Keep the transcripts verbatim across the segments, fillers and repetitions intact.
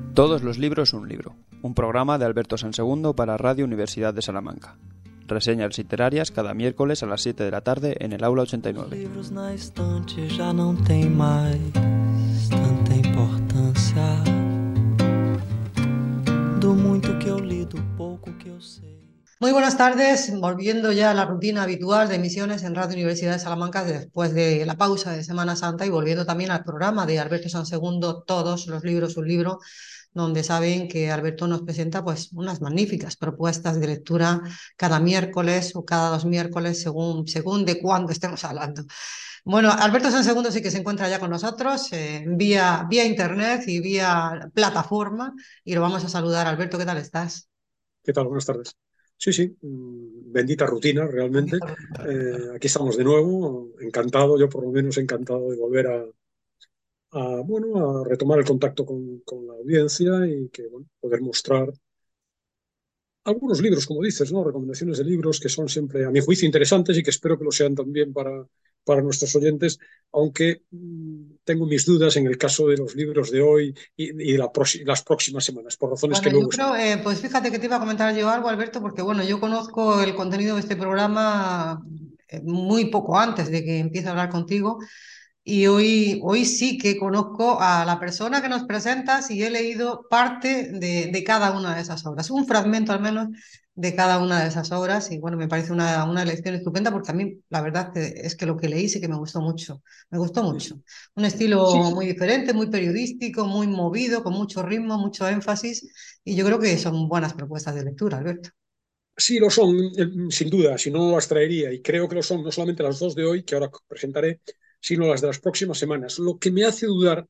Todos los libros un libro, un programa de Alberto Sansegundo para Radio Universidad de Salamanca. Reseñas literarias cada miércoles a las siete de la tarde en el aula ochenta y nueve. Livros na estante já não tem mais tanta importância. Do muito que eu li, do pouco que eu sei. Muy buenas tardes, volviendo ya a la rutina habitual de emisiones en Radio Universidad de Salamanca después de la pausa de Semana Santa y volviendo también al programa de Alberto Sansegundo, Todos los libros un libro, donde saben que Alberto nos presenta pues unas magníficas propuestas de lectura cada miércoles o cada dos miércoles según, según de cuándo estemos hablando. Bueno, Alberto Sansegundo sí que se encuentra ya con nosotros eh, vía, vía internet y vía plataforma y lo vamos a saludar. Alberto, ¿qué tal estás? ¿Qué tal? Buenas tardes. Sí, sí, bendita rutina realmente. Eh, aquí estamos de nuevo, encantado, yo por lo menos encantado de volver a, a, bueno, a retomar el contacto con, con la audiencia y que bueno, poder mostrar algunos libros, como dices, ¿no? Recomendaciones de libros que son siempre, a mi juicio, interesantes y que espero que lo sean también para, para nuestros oyentes, aunque mmm, tengo mis dudas en el caso de los libros de hoy y, y la las próximas semanas, por razones bueno, que luego... Yo creo, eh, pues fíjate que te iba a comentar yo algo, Alberto, porque bueno, yo conozco el contenido de este programa eh, muy poco antes de que empiece a hablar contigo. Y hoy, hoy sí que conozco a la persona que nos presentas y he leído parte de, de cada una de esas obras, un fragmento al menos de cada una de esas obras. Y bueno, me parece una, una lección estupenda porque a mí la verdad es que lo que leí sí que me gustó mucho, me gustó mucho. Un estilo Sí, sí. muy diferente, muy periodístico, muy movido, con mucho ritmo, mucho énfasis. Y yo creo que son buenas propuestas de lectura, Alberto. Sí, lo son, sin duda, si no las traería, y creo que lo son no solamente las dos de hoy, que ahora presentaré, sino las de las próximas semanas. Lo que me hace dudar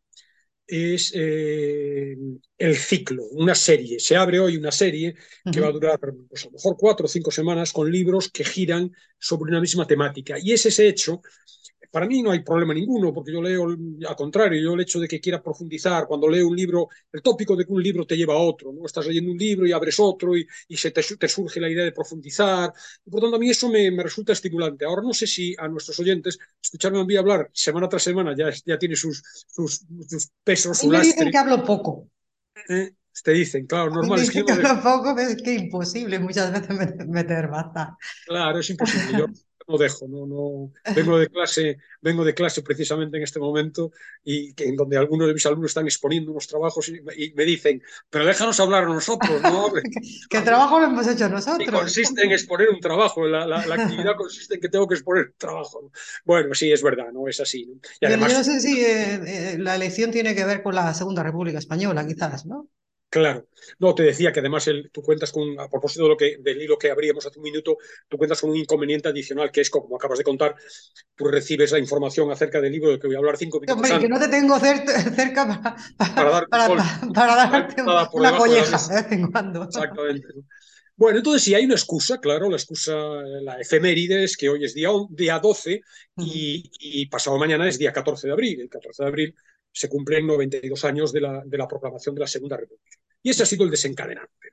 es eh, el ciclo, una serie. Se abre hoy una serie que Uh-huh. va a durar pues, a lo mejor cuatro o cinco semanas con libros que giran sobre una misma temática. Y es ese hecho. Para mí no hay problema ninguno, porque yo leo, al contrario, yo el hecho de que quiera profundizar, cuando leo un libro, el tópico de que un libro te lleva a otro, ¿no? Estás leyendo un libro y abres otro y, y se te, te, surge la idea de profundizar. Y por tanto, a mí eso me, me resulta estimulante. Ahora no sé si a nuestros oyentes escucharme a mí hablar semana tras semana ya, ya tiene sus, sus, sus pesos, A mí su me dicen lastre. que hablo poco. ¿Eh? Te dicen, claro, A mí normal, me es que dicen yo que no dejo. hablo poco, pero es que imposible muchas veces meter basta. Claro, es imposible. Yo no dejo, no, no. Vengo de clase, vengo de clase precisamente en este momento y que en donde algunos de mis alumnos están exponiendo unos trabajos y, y me dicen, pero déjanos hablar a nosotros, no hables. Que el trabajo lo hemos hecho Y nosotros. consiste en exponer un trabajo, la, la, la actividad consiste en que tengo que exponer un trabajo. Bueno, sí, es verdad, no es así, ¿no? Y Bueno, yo no además, sé si eh, eh, la elección tiene que ver con la Segunda República Española, quizás, ¿no? claro, no, te decía que además el, tú cuentas con, a propósito de lo que, del hilo que abríamos hace un minuto, tú cuentas con un inconveniente adicional que es, como acabas de contar, tú recibes la información acerca del libro del que voy a hablar cinco minutos Hombre, y que antes no te tengo cer cerca para, para para, darte un golpe, para, para una darte patada por una debajo de la colleja mesa. de vez en cuando. Exactamente. Bueno, entonces sí hay una excusa, claro, la excusa, la efeméride es que hoy es día, día doce y, y pasado mañana es día catorce de abril. El catorce de abril se cumplen noventa y dos años de la, de la proclamación de la Segunda República. Y ese ha sido el desencadenante.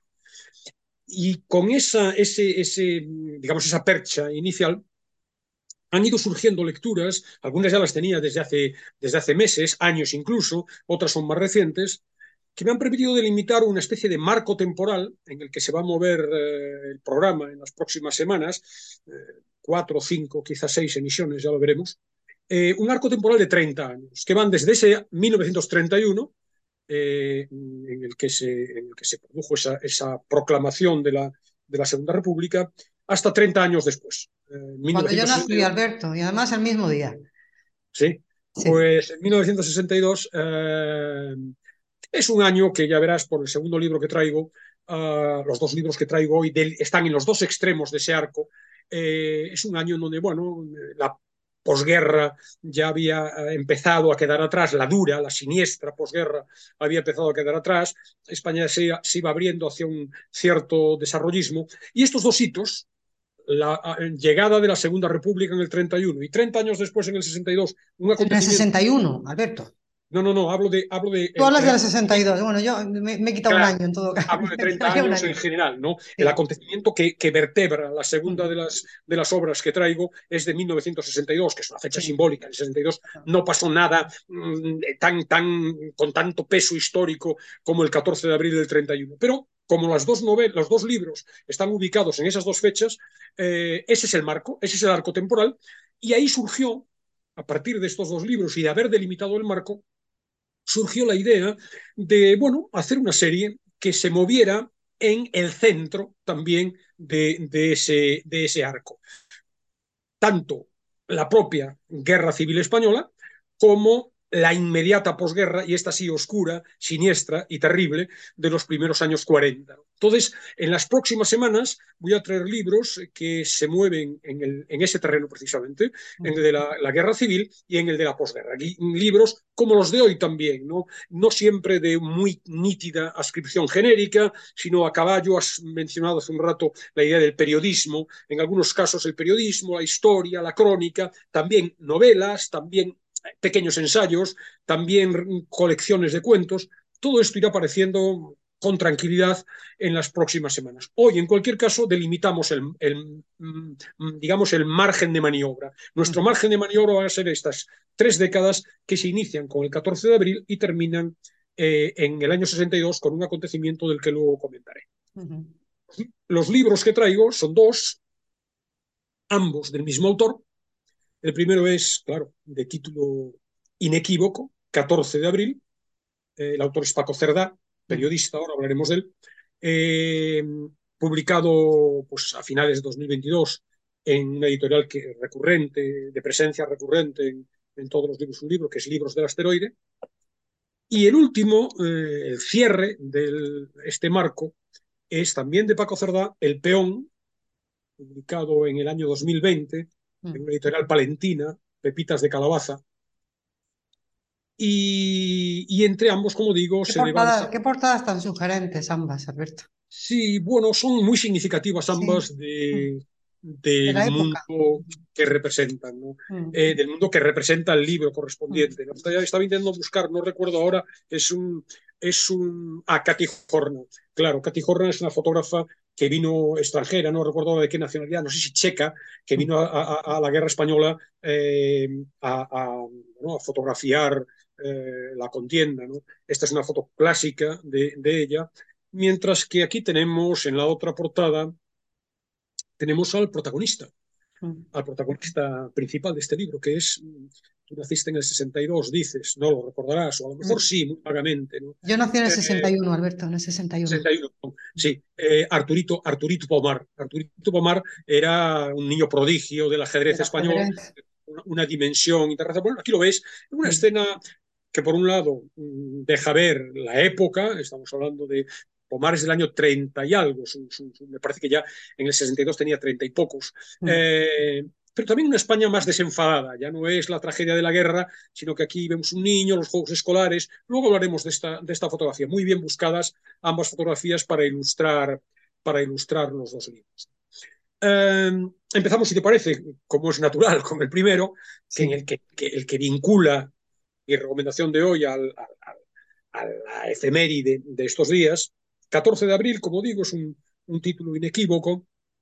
Y con esa, ese, ese, digamos, esa percha inicial han ido surgiendo lecturas, algunas ya las tenía desde hace, desde hace meses, años incluso, otras son más recientes, que me han permitido delimitar una especie de marco temporal en el que se va a mover eh, el programa en las próximas semanas, eh, cuatro, cinco, quizás seis emisiones, ya lo veremos, eh, un arco temporal de treinta años, que van desde ese mil novecientos treinta y uno, eh, en, el que se, en el que se produjo esa, esa proclamación de la, de la Segunda República, hasta treinta años después, eh, Cuando yo nací, mil novecientos sesenta y dos. Alberto, y además el mismo día. Sí, Sí. pues en mil novecientos sesenta y dos eh, es un año que ya verás por el segundo libro que traigo, uh, los dos libros que traigo hoy del, están en los dos extremos de ese arco. Eh, es un año en donde, bueno, la posguerra ya había empezado a quedar atrás, la dura, la siniestra posguerra había empezado a quedar atrás, España se, se iba abriendo hacia un cierto desarrollismo, y estos dos hitos, la llegada de la Segunda República en el treinta y uno y treinta años después, en el sesenta y dos, un En el acontecimiento. sesenta y uno, Alberto. No, no, no, hablo de, hablo de Tú el, hablas el del sesenta y dos. Bueno, yo me, me he quitado un Claro, año en todo caso. hablo de Me treinta quitaría un años en año. general, ¿no? El Sí. acontecimiento que, que vertebra la segunda Mm, de las, de las obras que traigo es de mil novecientos sesenta y dos, que es una fecha sí. simbólica. En el sesenta y dos no pasó nada mmm, tan, tan, con tanto peso histórico como el catorce de abril del treinta y uno. Pero como las dos novelas, los dos libros están ubicados en esas dos fechas, eh, ese es el marco, ese es el arco temporal, y ahí surgió, a partir de estos dos libros y de haber delimitado el marco, surgió la idea de, bueno, hacer una serie que se moviera en el centro también de, de, ese, de ese arco. Tanto la propia Guerra Civil Española como la inmediata posguerra, y esta sí oscura, siniestra y terrible, de los primeros años cuarenta. Entonces, en las próximas semanas voy a traer libros que se mueven en, el, en ese terreno precisamente, en el de la, la guerra civil y en el de la posguerra. Libros como los de hoy también, ¿no? No siempre de muy nítida ascripción genérica, sino a caballo. Has mencionado hace un rato la idea del periodismo, en algunos casos el periodismo, la historia, la crónica, también novelas, también pequeños ensayos, también colecciones de cuentos. Todo esto irá apareciendo con tranquilidad en las próximas semanas. Hoy, en cualquier caso, delimitamos el, el, digamos, el margen de maniobra. Nuestro Ujú, margen de maniobra van a ser estas tres décadas que se inician con el catorce de abril y terminan eh, en el año sesenta y dos con un acontecimiento del que luego comentaré. ujú. Los libros que traigo son dos, ambos del mismo autor. El primero es, claro, de título inequívoco, catorce de abril. Eh, el autor es Paco Cerdá, Ujú. periodista, ahora hablaremos de él. Eh, publicado pues, a finales de dos mil veintidós en una editorial que, recurrente, de presencia recurrente en, en todos los libros, un libro que es Libros del Asteroide. Y el último, eh, el cierre de este marco, es también de Paco Cerdá, El Peón, publicado en el año dos mil veinte en Mm. una editorial palentina, Pepitas de Calabaza. Y, y entre ambos, como digo, ¿Qué se devanta. portadas, qué portadas tan sugerentes ambas, Alberto? Sí, bueno, son muy significativas Sí. ambas Mm. de, De del la época. mundo que representan, ¿no? Mm, Eh, del mundo que representa el libro mm. correspondiente, ¿no? Estaba, estaba intentando buscar, no recuerdo ahora, es un, es un, ah, Cathy Horna. Claro, Cathy Horna es una fotógrafa que vino extranjera, no recuerdo ahora de qué nacionalidad, no sé si checa, que Mm. vino a, a, a la guerra española eh, a, a, ¿no? a, fotografiar eh, la contienda, ¿no? Esta es una foto clásica de, de ella. Mientras que aquí tenemos, en la otra portada, tenemos al protagonista, Mm. al protagonista principal de este libro, que es, tú naciste en el sesenta y dos, dices, no lo recordarás, o a lo mejor Mm. sí, muy vagamente, ¿no? Yo nací en el Eh, sesenta y uno, Alberto, en el sesenta y uno. sesenta y uno, sí, eh, Arturito, Arturito Pomar. Arturito Pomar era un niño prodigio del ajedrez Del español, ajedrez. una, una dimensión internacional. Bueno, aquí lo ves, una Mm. escena que por un lado deja ver la época, estamos hablando de Pomar es del año treinta y algo, su, su, su, me parece que ya en el sesenta y dos tenía treinta y pocos, Mm. eh, pero también una España más desenfadada, ya no es la tragedia de la guerra, sino que aquí vemos un niño, los juegos escolares, luego hablaremos de esta, de esta fotografía, muy bien buscadas ambas fotografías para ilustrar, para ilustrar los dos libros. Eh, empezamos, si te parece, como es natural, con el primero, que en Sí. el que, que, el que vincula mi recomendación de hoy al, al, a la efeméride de estos días. catorce de abril, como digo, es un, un título inequívoco.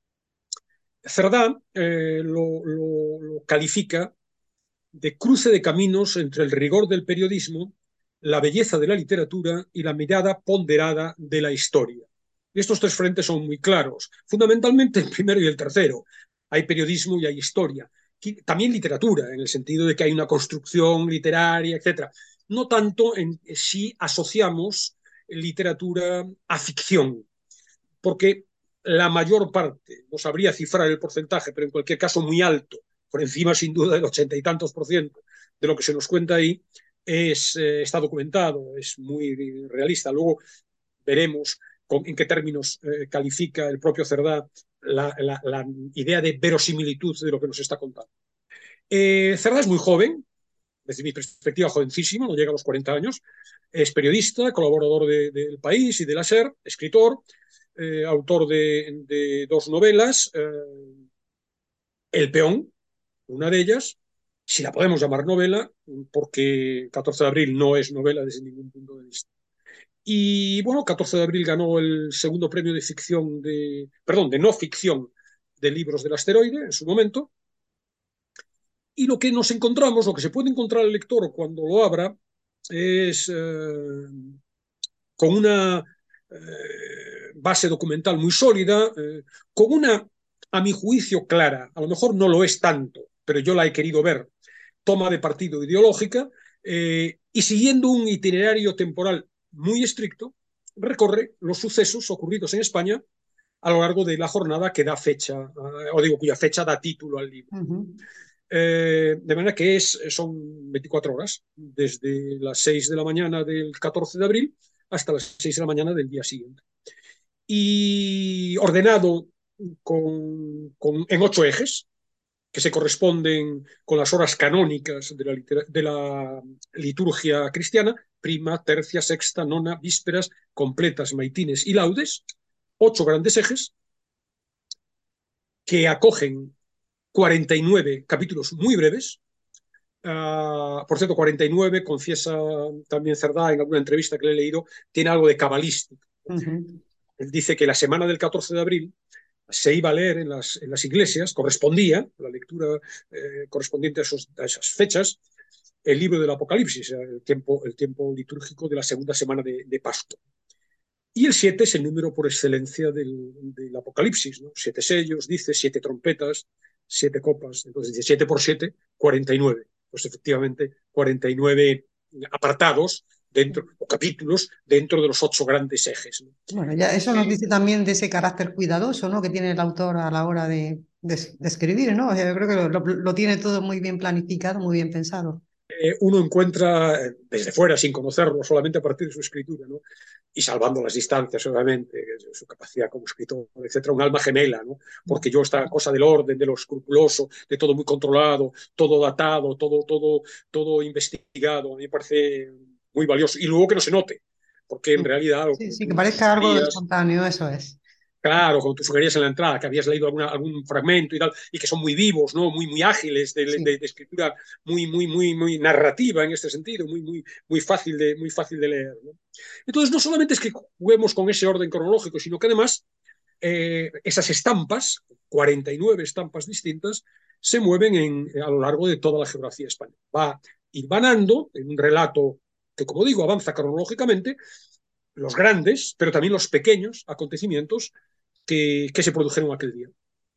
Cerdá eh, lo, lo, lo califica de cruce de caminos entre el rigor del periodismo, la belleza de la literatura y la mirada ponderada de la historia. Y estos tres frentes son muy claros, fundamentalmente el primero y el tercero. Hay periodismo y hay historia. También literatura, en el sentido de que hay una construcción literaria, etcétera. No tanto en si asociamos literatura a ficción, porque la mayor parte, no sabría cifrar el porcentaje, pero en cualquier caso muy alto, por encima sin duda del ochenta y tantos por ciento de lo que se nos cuenta ahí, es, eh, está documentado, es muy realista. Luego veremos con, en qué términos eh, califica el propio Cerdá la, la, la, idea de verosimilitud de lo que nos está contando. Eh, Cerdá es muy joven, desde mi perspectiva jovencísimo, no llega a los cuarenta años, es periodista, colaborador de, de El País y de la SER, escritor, eh, autor de, de, dos novelas, eh, El Peón, una de ellas, si la podemos llamar novela, porque catorce de abril no es novela desde ningún punto de vista. Y bueno, catorce de abril ganó el segundo premio de ficción de, perdón, de no ficción de libros del asteroide en su momento. Y lo que nos encontramos, lo que se puede encontrar el lector cuando lo abra, es eh, con una eh, base documental muy sólida, eh, con una, a mi juicio, clara, a lo mejor no lo es tanto, pero yo la he querido ver, toma de partido ideológica, eh, y siguiendo un itinerario temporal muy estricto, recorre los sucesos ocurridos en España a lo largo de la jornada que da fecha, eh, o digo, cuya fecha da título al libro. Ujú. Eh, de manera que es, son veinticuatro horas, desde las seis de la mañana del catorce de abril hasta las seis de la mañana del día siguiente. Y ordenado con, con, en ocho ejes, que se corresponden con las horas canónicas de la, de la liturgia cristiana: prima, tercia, sexta, nona, vísperas, completas, maitines y laudes. Ocho grandes ejes que acogen cuarenta y nueve capítulos muy breves. Uh, por cierto, cuarenta y nueve, confiesa también Cerdá en alguna entrevista que le he leído, tiene algo de cabalístico. Ujú. Él dice que la semana del catorce de abril se iba a leer en las, en las iglesias, correspondía, la lectura eh, correspondiente a, esos, a esas fechas, el libro del Apocalipsis, el tiempo, el tiempo litúrgico de la segunda semana de, de Pascua. Y el siete es el número por excelencia del, del Apocalipsis, ¿no? Siete sellos, dice, siete trompetas, siete copas. Entonces dice siete por siete, cuarenta y nueve. Pues efectivamente, cuarenta y nueve apartados dentro, o capítulos dentro de los ocho grandes ejes, ¿no? Bueno, ya eso nos dice también de ese carácter cuidadoso, ¿no?, que tiene el autor a la hora de, de, de escribir, ¿no? O sea, yo creo que lo, lo, lo tiene todo muy bien planificado, muy bien pensado. Eh, uno encuentra desde fuera, sin conocerlo, solamente a partir de su escritura, ¿no? Y salvando las distancias, obviamente, su capacidad como escritor, etcétera, un alma gemela, ¿no? Porque yo esta cosa del orden, de lo escrupuloso, de todo muy controlado, todo datado, todo, todo, todo investigado, a mí me parece muy valioso. Y luego que no se note, porque en realidad, Sí, como sí, que tú parezca algo sugerías, espontáneo, eso es. claro, como tú sugerías en la entrada, que habías leído alguna, algún fragmento y tal, y que son muy vivos, ¿no? Muy, muy ágiles, de, Sí. de, de escritura muy, muy, muy, muy narrativa en este sentido, muy, muy, muy, fácil, de, muy fácil de leer, ¿no? Entonces, no solamente es que juguemos con ese orden cronológico, sino que además eh, esas estampas, cuarenta y nueve estampas distintas, se mueven en, a lo largo de toda la geografía española. Va hilvanando en un relato que, como digo, avanza cronológicamente los grandes, pero también los pequeños acontecimientos que, que se produjeron aquel día.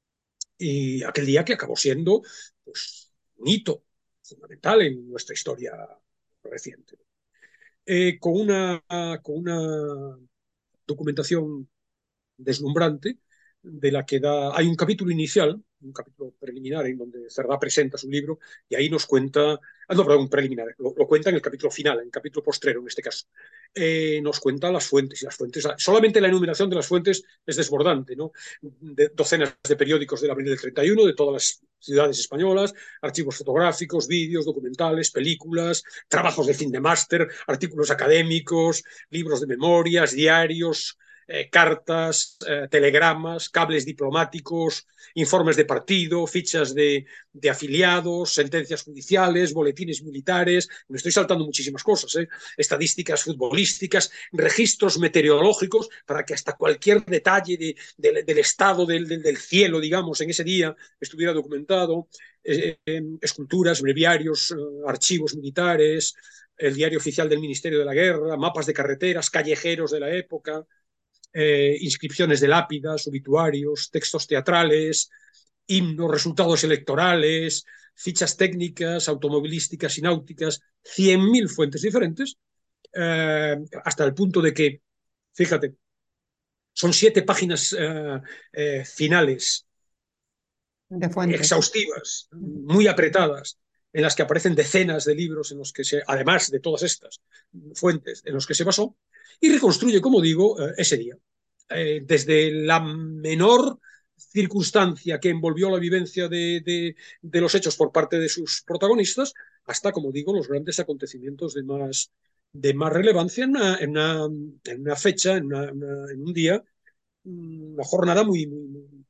Y aquel día que acabó siendo, pues, un hito fundamental en nuestra historia reciente. Eh, con, una, con una documentación deslumbrante, de la que da, hay un capítulo inicial, un capítulo preliminar en donde Cerdá presenta su libro y ahí nos cuenta, ah, no, perdón, un preliminar, lo, lo, cuenta en el capítulo final, en el capítulo postrero en este caso, eh, nos cuenta las fuentes y las fuentes, solamente la enumeración de las fuentes es desbordante, ¿no? De docenas de periódicos del abril del treinta y uno, de todas las ciudades españolas, archivos fotográficos, vídeos, documentales, películas, trabajos de fin de máster, artículos académicos, libros de memorias, diarios, Eh, cartas, eh, telegramas, cables diplomáticos, informes de partido, fichas de, de, afiliados, sentencias judiciales, boletines militares, me estoy saltando muchísimas cosas, ¿eh? Estadísticas futbolísticas, registros meteorológicos, para que hasta cualquier detalle de, de, del estado del, del, del cielo, digamos, en ese día estuviera documentado, eh, eh, esculturas, breviarios, eh, archivos militares, el diario oficial del Ministerio de la Guerra, mapas de carreteras, callejeros de la época, Eh, inscripciones de lápidas, obituarios, textos teatrales, himnos, resultados electorales, fichas técnicas, automovilísticas y náuticas, cien mil fuentes diferentes, eh, hasta el punto de que, fíjate, son siete páginas eh, eh, finales De fuentes. exhaustivas, muy apretadas, en las que aparecen decenas de libros, en los que se, además de todas estas fuentes en los que se basó, y reconstruye, como digo, eh, ese día. Eh, desde la menor circunstancia que envolvió la vivencia de, de, de, los hechos por parte de sus protagonistas, hhasta, como digo, los grandes acontecimientos de más, de más relevancia en una, en una, en una fecha, en, una, una, en un día, una jornada muy, muy, muy, bueno,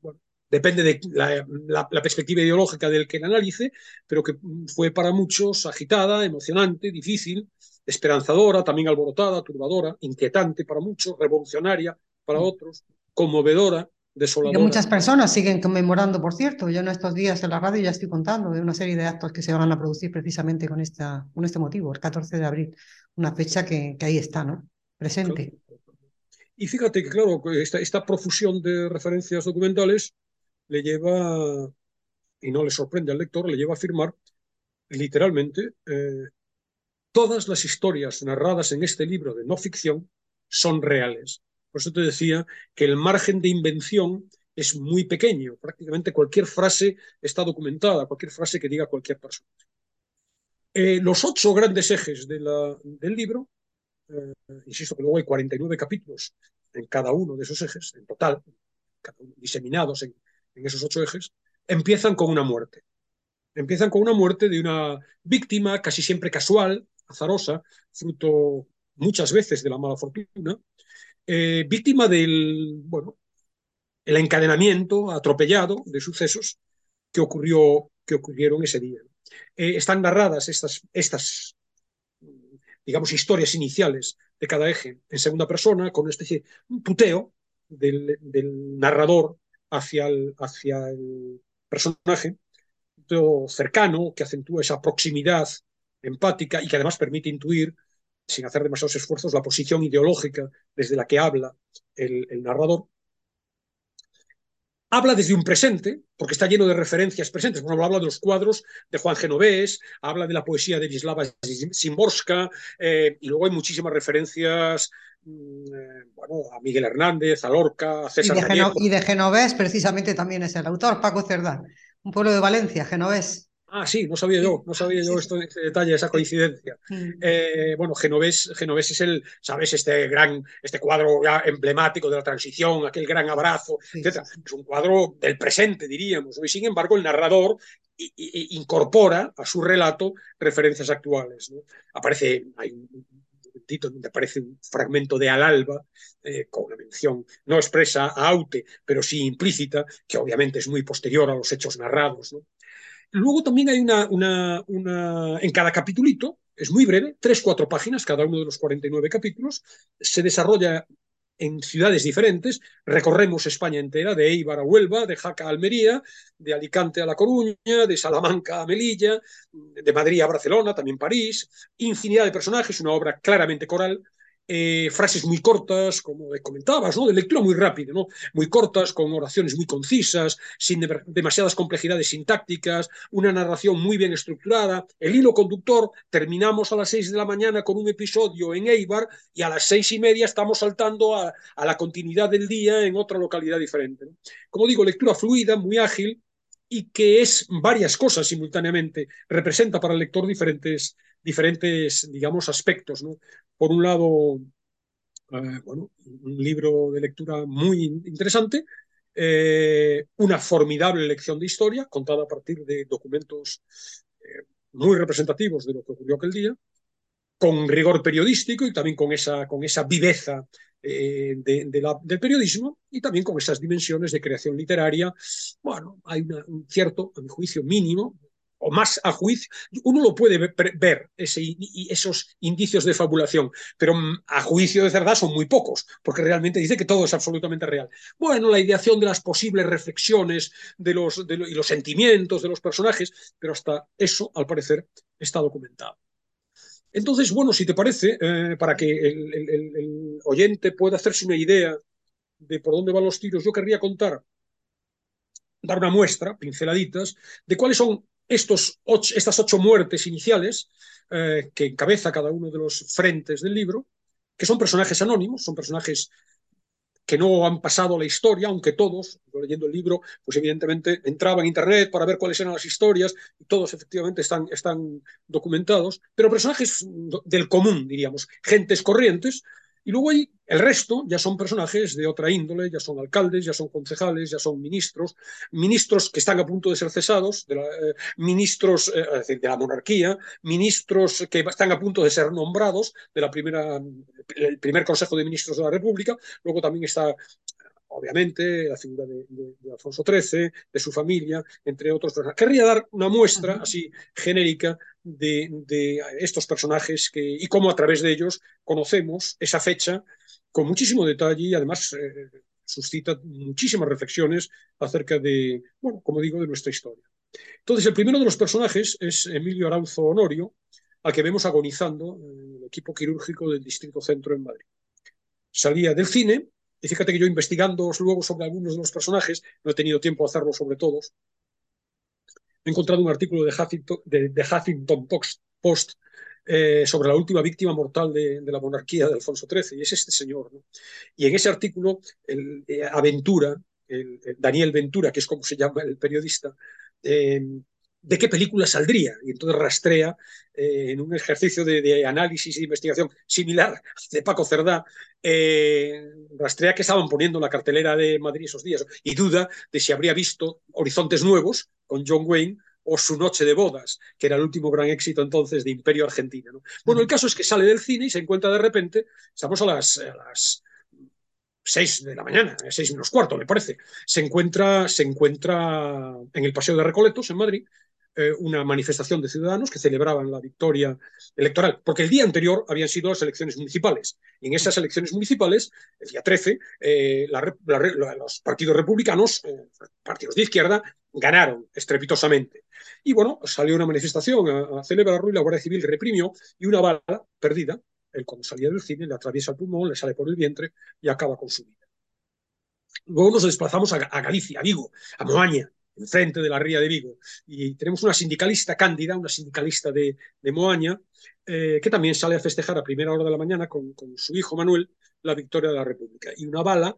depende de la, la, la perspectiva ideológica del que la analice, pero que fue para muchos agitada, emocionante, difícil, esperanzadora, también alborotada, turbadora, inquietante para muchos, revolucionaria para otros, conmovedora, Y que desoladora. muchas personas siguen conmemorando, por cierto. Yo en estos días en la radio ya estoy contando de una serie de actos que se van a producir precisamente con, esta, con este motivo, el catorce de abril, una fecha que, que ahí está, ¿no? Presente. Y fíjate que, claro, esta, esta profusión de referencias documentales le lleva, y no le sorprende al lector, le lleva a afirmar literalmente eh, todas las historias narradas en este libro de no ficción son reales. Por eso te decía que el margen de invención es muy pequeño. Prácticamente cualquier frase está documentada, cualquier frase que diga cualquier persona. Eh, los ocho grandes ejes de la, del libro, eh, insisto que luego hay cuarenta y nueve capítulos en cada uno de esos ejes, en total, cada uno, diseminados en, en esos ocho ejes, empiezan con una muerte. Empiezan con una muerte de una víctima casi siempre casual, azarosa, fruto muchas veces de la mala fortuna, eh, víctima del, bueno, el encadenamiento atropellado de sucesos que, ocurrió, que ocurrieron ese día. Eh, están narradas estas, estas, digamos, historias iniciales de cada eje en segunda persona, con una especie de tuteo del, del narrador hacia el, hacia el personaje, cercano, que acentúa esa proximidad empática y que además permite intuir, sin hacer demasiados esfuerzos, la posición ideológica desde la que habla el, el narrador. Habla desde un presente, porque está lleno de referencias presentes. Por ejemplo, habla de los cuadros de Juan Genovés, habla de la poesía de Wisława Szymborska, eh, y luego hay muchísimas referencias eh, bueno, a Miguel Hernández, a Lorca, a César Y de, Geno Gallego. y de Genovés precisamente también es el autor, Paco Cerdá, un pueblo de Valencia, Genovés. Ah, sí, no sabía yo, no sabía yo Sí, esto, este detalle, esa coincidencia. sí. Eh, bueno, Genovés, Genovés es el, ¿sabes? Este gran, este cuadro ya emblemático de la transición, aquel gran abrazo, Sí, etcétera. sí, sí. Es un cuadro del presente, diríamos, ¿no? Y sin embargo, el narrador i, i, incorpora a su relato referencias actuales, ¿no? Aparece, hay un momentito donde aparece un fragmento de Al Alba, eh, con una mención no expresa a Aute, pero sí implícita, que obviamente es muy posterior a los hechos narrados, ¿no? Luego también hay una, una, una, en cada capitulito, es muy breve, tres, cuatro páginas, cada uno de los cuarenta y nueve capítulos, se desarrolla en ciudades diferentes, recorremos España entera, de Eibar a Huelva, de Jaca a Almería, de Alicante a La Coruña, de Salamanca a Melilla, de Madrid a Barcelona, también París, infinidad de personajes, una obra claramente coral, eh, frases muy cortas, como comentabas, ¿no? De lectura muy rápida, ¿no? Muy cortas, con oraciones muy concisas, sin de demasiadas complejidades sintácticas, una narración muy bien estructurada, el hilo conductor, terminamos a las seis de la mañana con un episodio en Eibar y a las seis y media estamos saltando a, a la continuidad del día en otra localidad diferente, ¿no? Como digo, lectura fluida, muy ágil y que es varias cosas simultáneamente, representa para el lector diferentes, diferentes digamos, aspectos, ¿no? Por un lado, eh, bueno, un libro de lectura muy interesante, eh, una formidable lección de historia contada a partir de documentos eh, muy representativos de lo que ocurrió aquel día, con rigor periodístico y también con esa, con esa viveza eh, de, de la, del periodismo y también con esas dimensiones de creación literaria. Bueno, hay una, un cierto, a mi juicio, mínimo, o más a juicio, uno lo puede ver, ver ese, esos indicios de fabulación, pero a juicio de Cerdá son muy pocos, porque realmente dice que todo es absolutamente real. Bueno, la ideación de las posibles reflexiones de los, de lo, y los sentimientos de los personajes, pero hasta eso, al parecer, está documentado. Entonces, bueno, si te parece, eh, para que el, el, el, oyente pueda hacerse una idea de por dónde van los tiros, yo querría contar, dar una muestra, pinceladitas, de cuáles son estos ocho, estas ocho muertes iniciales eh, que encabeza cada uno de los frentes del libro, que son personajes anónimos, son personajes que no han pasado a la historia, aunque todos, yo leyendo el libro, pues evidentemente entraba en internet para ver cuáles eran las historias, y todos efectivamente están, están documentados, pero personajes del común, diríamos, gentes corrientes, y luego hay el resto, ya son personajes de otra índole, ya son alcaldes, ya son concejales, ya son ministros, ministros que están a punto de ser cesados, de la, eh, ministros eh, es decir, de la monarquía, ministros que están a punto de ser nombrados de la primera, el primer Consejo de Ministros de la República, luego también está obviamente, la figura de, de, de Alfonso trece, de su familia, entre otros personajes. Querría dar una muestra uh-huh. así genérica de, de estos personajes que, y cómo a través de ellos conocemos esa fecha con muchísimo detalle y además eh, suscita muchísimas reflexiones acerca de, bueno, como digo, de nuestra historia. Entonces, el primero de los personajes es Emilio Arauzo Honorio, al que vemos agonizando en el equipo quirúrgico del Distrito Centro en Madrid. Salía del cine, y fíjate que yo investigando luego sobre algunos de los personajes, no he tenido tiempo de hacerlo sobre todos, he encontrado un artículo de Huffington, de, de Huffington Post eh, sobre la última víctima mortal de, de la monarquía de Alfonso trece, y es este señor, ¿no? Y en ese artículo, el, eh, Aventura, el, el Daniel Ventura, que es como se llama el periodista, eh, de qué película saldría, y entonces rastrea eh, en un ejercicio de, de análisis e investigación similar de Paco Cerdá, eh, rastrea que estaban poniendo en la cartelera de Madrid esos días y duda de si habría visto Horizontes Nuevos con John Wayne o Su noche de bodas, que era el último gran éxito entonces de Imperio Argentina, ¿no? Bueno, el caso es que sale del cine y se encuentra de repente, estamos a las, a las seis de la mañana, seis menos cuarto, me parece, se encuentra, se encuentra en el Paseo de Recoletos, en Madrid, eh, una manifestación de ciudadanos que celebraban la victoria electoral, porque el día anterior habían sido las elecciones municipales, y en esas elecciones municipales, el día trece, eh, la, la, los partidos republicanos, eh, partidos de izquierda, ganaron estrepitosamente. Y bueno, salió una manifestación a, a celebrarlo y la Guardia Civil reprimió y una bala perdida, él cuando salía del cine le atraviesa el pulmón, le sale por el vientre y acaba con su vida. Luego nos desplazamos a, a Galicia, a Vigo, a Moaña, enfrente de la ría de Vigo, y tenemos una sindicalista cándida, una sindicalista de, de Moaña, eh, que también sale a festejar a primera hora de la mañana con, con su hijo Manuel la victoria de la República. Y una bala,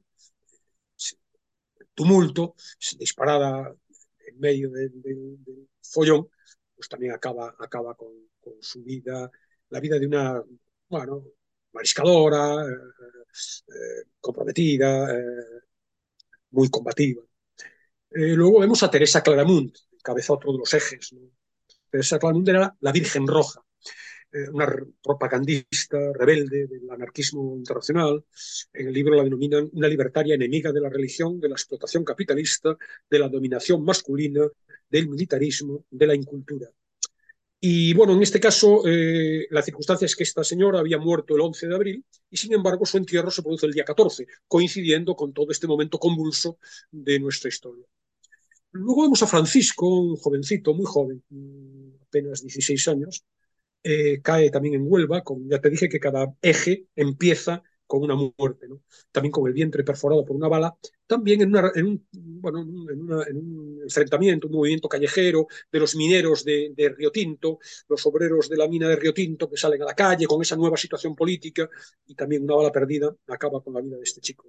tumulto, disparada en medio del de, de follón, pues también acaba, acaba con, con su vida, la vida de una, bueno, mariscadora, eh, eh, comprometida, eh, muy combativa. Eh, luego vemos a Teresa Claramunt, cabeza otro de los ejes, ¿no? Teresa Claramunt era la Virgen Roja, eh, una propagandista rebelde del anarquismo internacional. En el libro la denominan una libertaria enemiga de la religión, de la explotación capitalista, de la dominación masculina, del militarismo, de la incultura. Y bueno, en este caso, eh, la circunstancia es que esta señora había muerto el once de abril y sin embargo su entierro se produce el día catorce, coincidiendo con todo este momento convulso de nuestra historia. Luego vemos a Francisco, un jovencito, muy joven, apenas dieciséis años, eh, cae también en Huelva, con, ya te dije que cada eje empieza con una muerte, ¿no? También con el vientre perforado por una bala, también en, una, en, un, bueno, en, una, en un enfrentamiento, un movimiento callejero de los mineros de, de Río Tinto, los obreros de la mina de Río Tinto que salen a la calle con esa nueva situación política, y también una bala perdida acaba con la vida de este chico.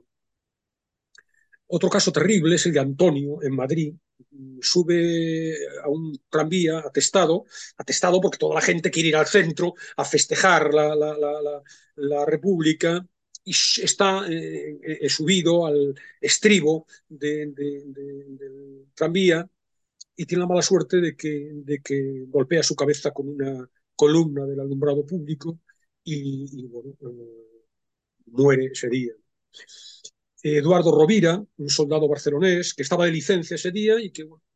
Otro caso terrible es el de Antonio en Madrid. Sube a un tranvía atestado, atestado porque toda la gente quiere ir al centro a festejar la, la, la, la, la República, y está eh, eh, subido al estribo de, de, de, del tranvía y tiene la mala suerte de que, de que golpea su cabeza con una columna del alumbrado público y, y bueno, eh, muere ese día. Eduardo Rovira, un soldado barcelonés que estaba de licencia ese día y que bueno,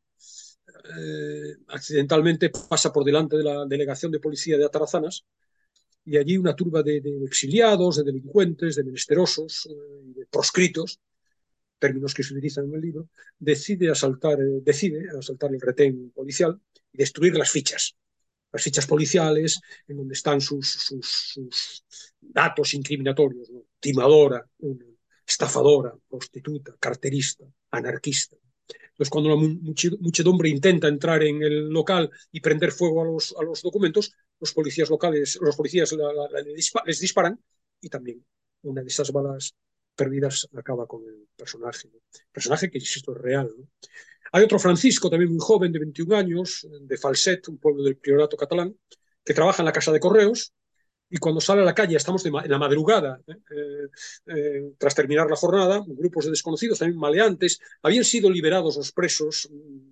eh, accidentalmente pasa por delante de la delegación de policía de Atarazanas, y allí una turba de, de exiliados, de delincuentes, de menesterosos, eh, de proscritos, términos que se utilizan en el libro, decide asaltar, eh, decide asaltar el retén policial y destruir las fichas, las fichas policiales en donde están sus, sus, sus datos incriminatorios, ¿no? Timadora, una estafadora, prostituta, carterista, anarquista. Entonces, cuando la muchedumbre intenta entrar en el local y prender fuego a los, a los documentos, los policías locales, los policías la, la, la, les disparan, y también una de esas balas perdidas acaba con el personaje, ¿no? Personaje que, insisto, es real, ¿no? Hay otro Francisco, también muy joven, de veintiún años, de Falset, un pueblo del Priorato catalán, que trabaja en la Casa de Correos, y cuando sale a la calle, estamos de ma en la madrugada, eh, eh, tras terminar la jornada, grupos de desconocidos, también maleantes, habían sido liberados los presos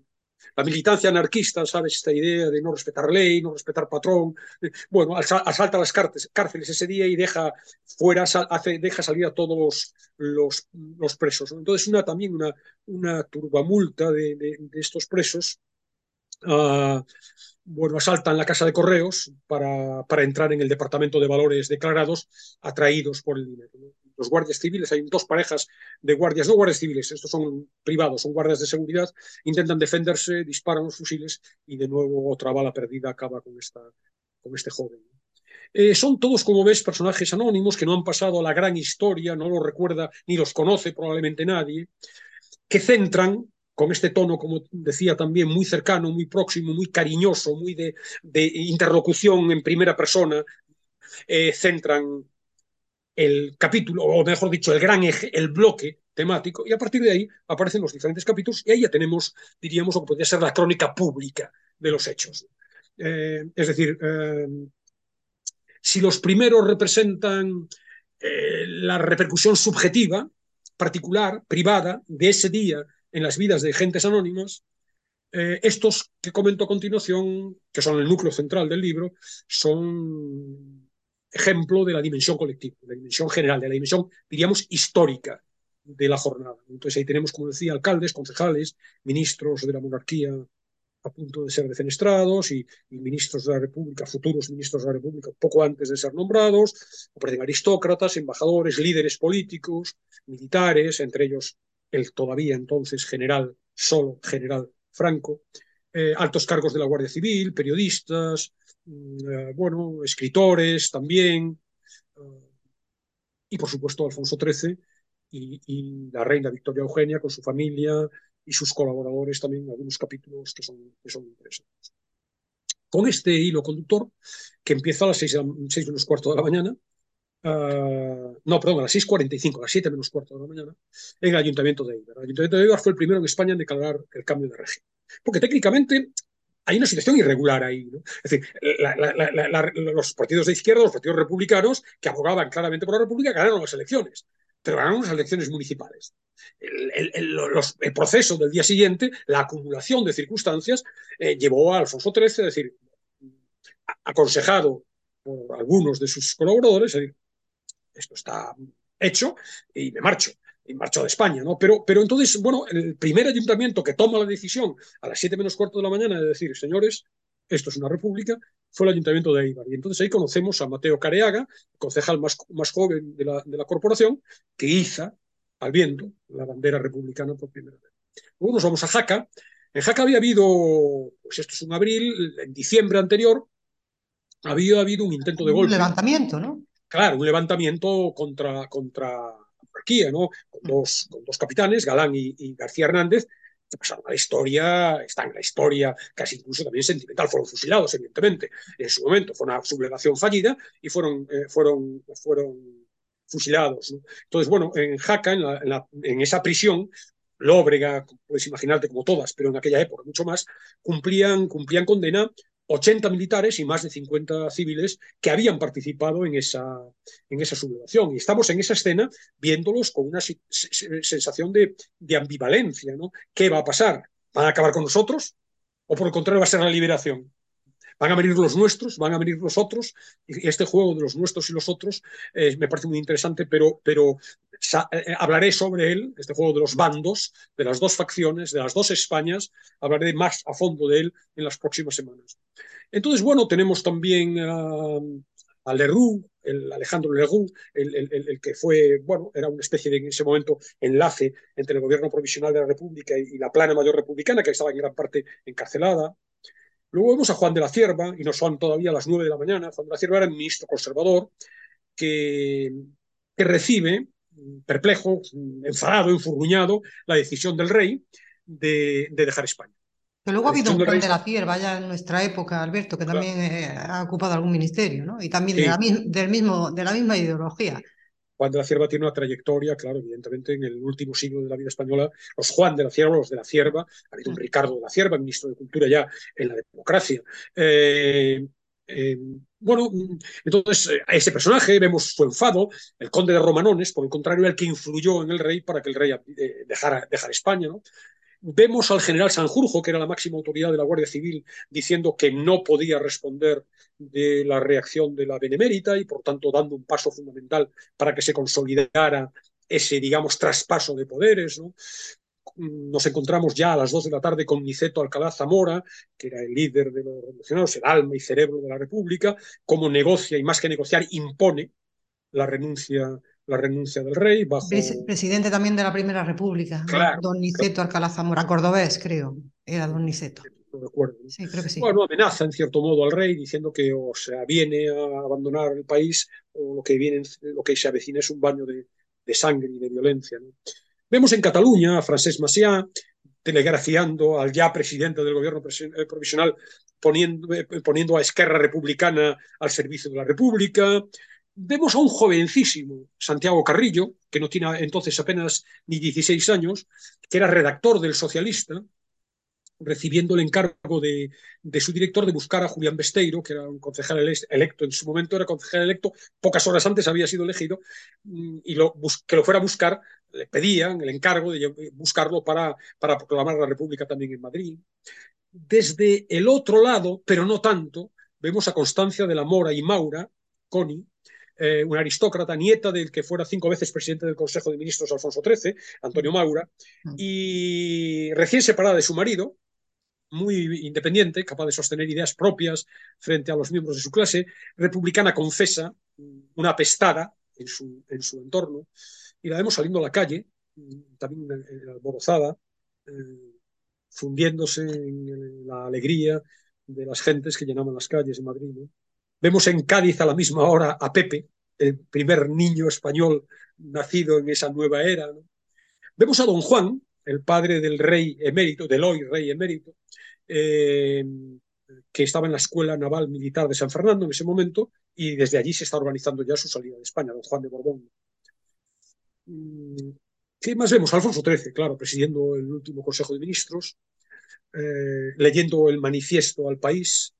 La militancia anarquista, ¿sabes? Esta idea de no respetar ley, no respetar patrón. Bueno, asalta las cárceles ese día y deja fuera, hace, deja salir a todos los, los, los presos, ¿no? Entonces, una, también una, una turbamulta de, de, de estos presos. Uh, bueno, asaltan la casa de correos para, para entrar en el departamento de valores declarados, atraídos por el dinero, ¿no? Los guardias civiles, hay dos parejas de guardias, no guardias civiles, estos son privados, son guardias de seguridad, intentan defenderse, disparan los fusiles y de nuevo otra bala perdida acaba con, esta, con este joven. Eh, son todos, como ves, personajes anónimos que no han pasado a la gran historia, no los recuerda ni los conoce probablemente nadie, que centran con este tono, como decía también, muy cercano, muy próximo, muy cariñoso, muy de, de interlocución en primera persona, eh, centran el capítulo, o mejor dicho, el gran eje, el bloque temático, y a partir de ahí aparecen los diferentes capítulos, y ahí ya tenemos, diríamos, lo que podría ser la crónica pública de los hechos. Eh, es decir, eh, si los primeros representan eh, la repercusión subjetiva, particular, privada, de ese día en las vidas de gentes anónimas, eh, estos que comento a continuación, que son el núcleo central del libro, son ejemplo de la dimensión colectiva, de la dimensión general, de la dimensión, diríamos, histórica de la jornada. Entonces ahí tenemos, como decía, alcaldes, concejales, ministros de la monarquía a punto de ser defenestrados y, y ministros de la República, futuros ministros de la República, poco antes de ser nombrados, aparecen aristócratas, embajadores, líderes políticos, militares, entre ellos el todavía entonces general, solo general Franco, eh, altos cargos de la Guardia Civil, periodistas, eh, bueno, escritores también, eh, y por supuesto Alfonso trece y, y la reina Victoria Eugenia con su familia y sus colaboradores también, algunos capítulos que son, que son interesantes. Con este hilo conductor, que empieza a las seis, seis menos cuarto de la mañana, uh, no, perdón, a las seis cuarenta y cinco, a las siete menos cuarto de la mañana, en el Ayuntamiento de Eibar. El Ayuntamiento de Eibar fue el primero en España en declarar el cambio de régimen. Porque técnicamente hay una situación irregular ahí, ¿no? Es decir, la, la, la, la, los partidos de izquierda, los partidos republicanos, que abogaban claramente por la República, ganaron las elecciones, pero ganaron las elecciones municipales. El, el, el, los, el proceso del día siguiente, la acumulación de circunstancias, eh, llevó a Alfonso trece a decir, aconsejado por algunos de sus colaboradores, a decir, esto está hecho y me marcho. Y marchó de España, ¿no? Pero, pero entonces, bueno, el primer ayuntamiento que toma la decisión a las siete menos cuarto de la mañana de decir, señores, esto es una república, fue el ayuntamiento de Eibar. Y entonces ahí conocemos a Mateo Careaga, concejal más, más joven de la, de la corporación, que iza al viento la bandera republicana por primera vez. Luego nos vamos a Jaca. En Jaca había habido, pues esto es un abril, en diciembre anterior, había habido un intento de Un golpe. levantamiento, ¿no? Claro, un levantamiento contra... contra monarquía, ¿no? Con dos, con dos capitanes, Galán y, y García Hernández, que pasaron a la historia, están en la historia casi incluso también sentimental, fueron fusilados, evidentemente, en su momento, fue una sublevación fallida y fueron, eh, fueron, fueron fusilados, ¿no? Entonces, bueno, en Jaca, en, la, en, la, en esa prisión, Lóbrega, puedes imaginarte como todas, pero en aquella época mucho más, cumplían, cumplían condena ochenta militares y más de cincuenta civiles que habían participado en esa, en esa sublevación. Y estamos en esa escena viéndolos con una sensación de, de ambivalencia, ¿no? ¿Qué va a pasar? ¿Van a acabar con nosotros? ¿O por el contrario va a ser la liberación? ¿Van a venir los nuestros? ¿Van a venir los otros? Y este juego de los nuestros y los otros eh, me parece muy interesante, pero, pero eh, hablaré sobre él, este juego de los bandos, de las dos facciones, de las dos Españas, hablaré más a fondo de él en las próximas semanas. Entonces, bueno, tenemos también uh, a Leroux, el Alejandro Leroux, el, el, el, el que fue, bueno, era una especie de, en ese momento, enlace entre el gobierno provisional de la República y, y la plana mayor republicana, que estaba en gran parte encarcelada. Luego vemos a Juan de la Cierva, y no son todavía las nueve de la mañana. Juan de la Cierva era un ministro conservador que, que recibe, perplejo, enfadado, enfurruñado, la decisión del rey de, de dejar España. Que luego ha habido un Juan de la Cierva ya en nuestra época, Alberto, que también eh, ha ocupado algún ministerio, ¿no? Y también sí. de, la, del mismo, de la misma ideología. Juan de la Cierva tiene una trayectoria, claro, evidentemente en el último siglo de la vida española, los Juan de la Cierva, los de la Cierva, ha habido un Ricardo de la Cierva, ministro de Cultura ya en la democracia. Eh, eh, bueno, entonces a ese personaje vemos su enfado, el conde de Romanones, por el contrario, el que influyó en el rey para que el rey dejara, dejara España, ¿no? Vemos al general Sanjurjo, que era la máxima autoridad de la Guardia Civil, diciendo que no podía responder de la reacción de la Benemérita y, por tanto, dando un paso fundamental para que se consolidara ese, digamos, traspaso de poderes, ¿no? Nos encontramos ya a las dos de la tarde con Niceto Alcalá Zamora, que era el líder de los revolucionarios, el alma y cerebro de la República, cómo negocia y, más que negociar, impone la renuncia, la renuncia del rey bajo... Presidente también de la Primera República, Claro, don Niceto claro. Alcalá Zamora, cordobés, creo, era don Niceto. No recuerdo, ¿no? Sí, creo que sí. Bueno, amenaza en cierto modo al rey diciendo que o se viene a abandonar el país o lo que, viene, lo que se avecina es un baño de, de sangre y de violencia, ¿no? Vemos en Cataluña a Francesc Macià telegrafiando al ya presidente del gobierno provisional poniendo, poniendo a Esquerra Republicana al servicio de la República. Vemos a un jovencísimo Santiago Carrillo, que no tiene entonces apenas ni dieciséis años, que era redactor del Socialista, recibiendo el encargo de, de su director de buscar a Julián Besteiro, que era un concejal electo en su momento, era concejal electo, pocas horas antes había sido elegido, y lo, que lo fuera a buscar, le pedían el encargo de buscarlo para, para proclamar la República también en Madrid. Desde el otro lado, pero no tanto, vemos a Constancia de la Mora y Maura, Coni, eh, una aristócrata, nieta del que fuera cinco veces presidente del Consejo de Ministros Alfonso trece, Antonio Maura, y recién separada de su marido, muy independiente, capaz de sostener ideas propias frente a los miembros de su clase, republicana confesa, una apestada en su, en su entorno, y la vemos saliendo a la calle, también alborozada, eh, fundiéndose en la alegría de las gentes que llenaban las calles de Madrid, ¿no? Vemos en Cádiz a la misma hora a Pepe, el primer niño español nacido en esa nueva era, ¿no? Vemos a don Juan, el padre del rey emérito, del hoy rey emérito, eh, que estaba en la Escuela Naval Militar de San Fernando en ese momento, y desde allí se está organizando ya su salida de España, don Juan de Borbón. ¿Qué más vemos? Alfonso trece, claro, presidiendo el último Consejo de Ministros, eh, leyendo el manifiesto al país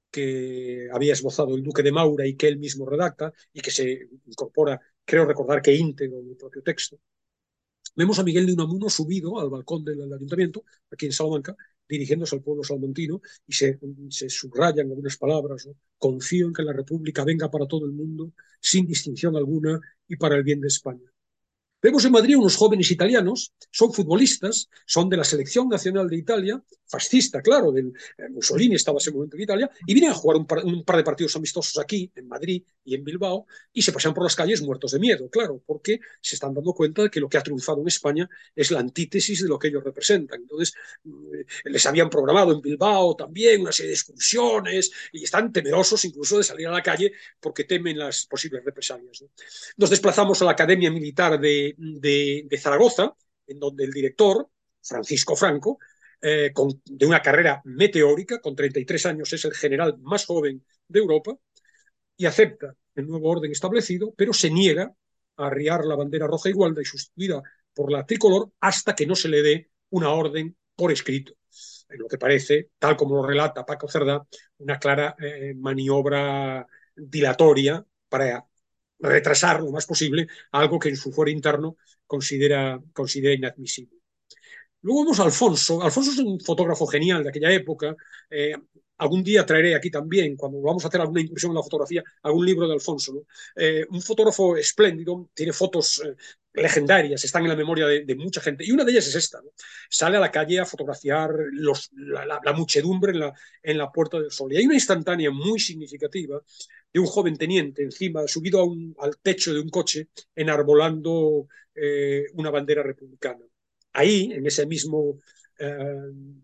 que había esbozado el duque de Maura y que él mismo redacta y que se incorpora, creo recordar que íntegro en el propio texto. Vemos a Miguel de Unamuno subido al balcón del ayuntamiento, aquí en Salamanca, dirigiéndose al pueblo salmantino, y se, se subrayan algunas palabras, ¿no? Confío en que la República venga para todo el mundo, sin distinción alguna, y para el bien de España. Vemos en Madrid unos jóvenes italianos, son futbolistas, son de la selección nacional de Italia, fascista, claro, del, eh, Mussolini estaba en ese momento en Italia, y vienen a jugar un par, un par de partidos amistosos aquí, en Madrid y en Bilbao, y se pasean por las calles muertos de miedo, claro, porque se están dando cuenta de que lo que ha triunfado en España es la antítesis de lo que ellos representan. Entonces, eh, les habían programado en Bilbao también una serie de excursiones, y están temerosos incluso de salir a la calle porque temen las posibles represalias, ¿no? Nos desplazamos a la Academia Militar de De, de Zaragoza, en donde el director, Francisco Franco, eh, con, de una carrera meteórica, con treinta y tres años es el general más joven de Europa, y acepta el nuevo orden establecido, pero se niega a arriar la bandera roja igualda y sustituida por la tricolor hasta que no se le dé una orden por escrito. En lo que parece, tal como lo relata Paco Cerdá, una clara eh, maniobra dilatoria para retrasar lo más posible algo que en su fuero interno considera, considera inadmisible. Luego vemos a Alfonso. Alfonso es un fotógrafo genial de aquella época. Eh, algún día traeré aquí también, cuando vamos a hacer alguna incursión en la fotografía, algún libro de Alfonso, ¿no? Eh, un fotógrafo espléndido, tiene fotos eh, legendarias, están en la memoria de, de mucha gente, y una de ellas es esta, ¿no? Sale a la calle a fotografiar los, la, la, la muchedumbre en la, en la Puerta del Sol. Y hay una instantánea muy significativa de un joven teniente encima, subido a un, al techo de un coche, enarbolando eh, una bandera republicana. Ahí, en ese mismo eh,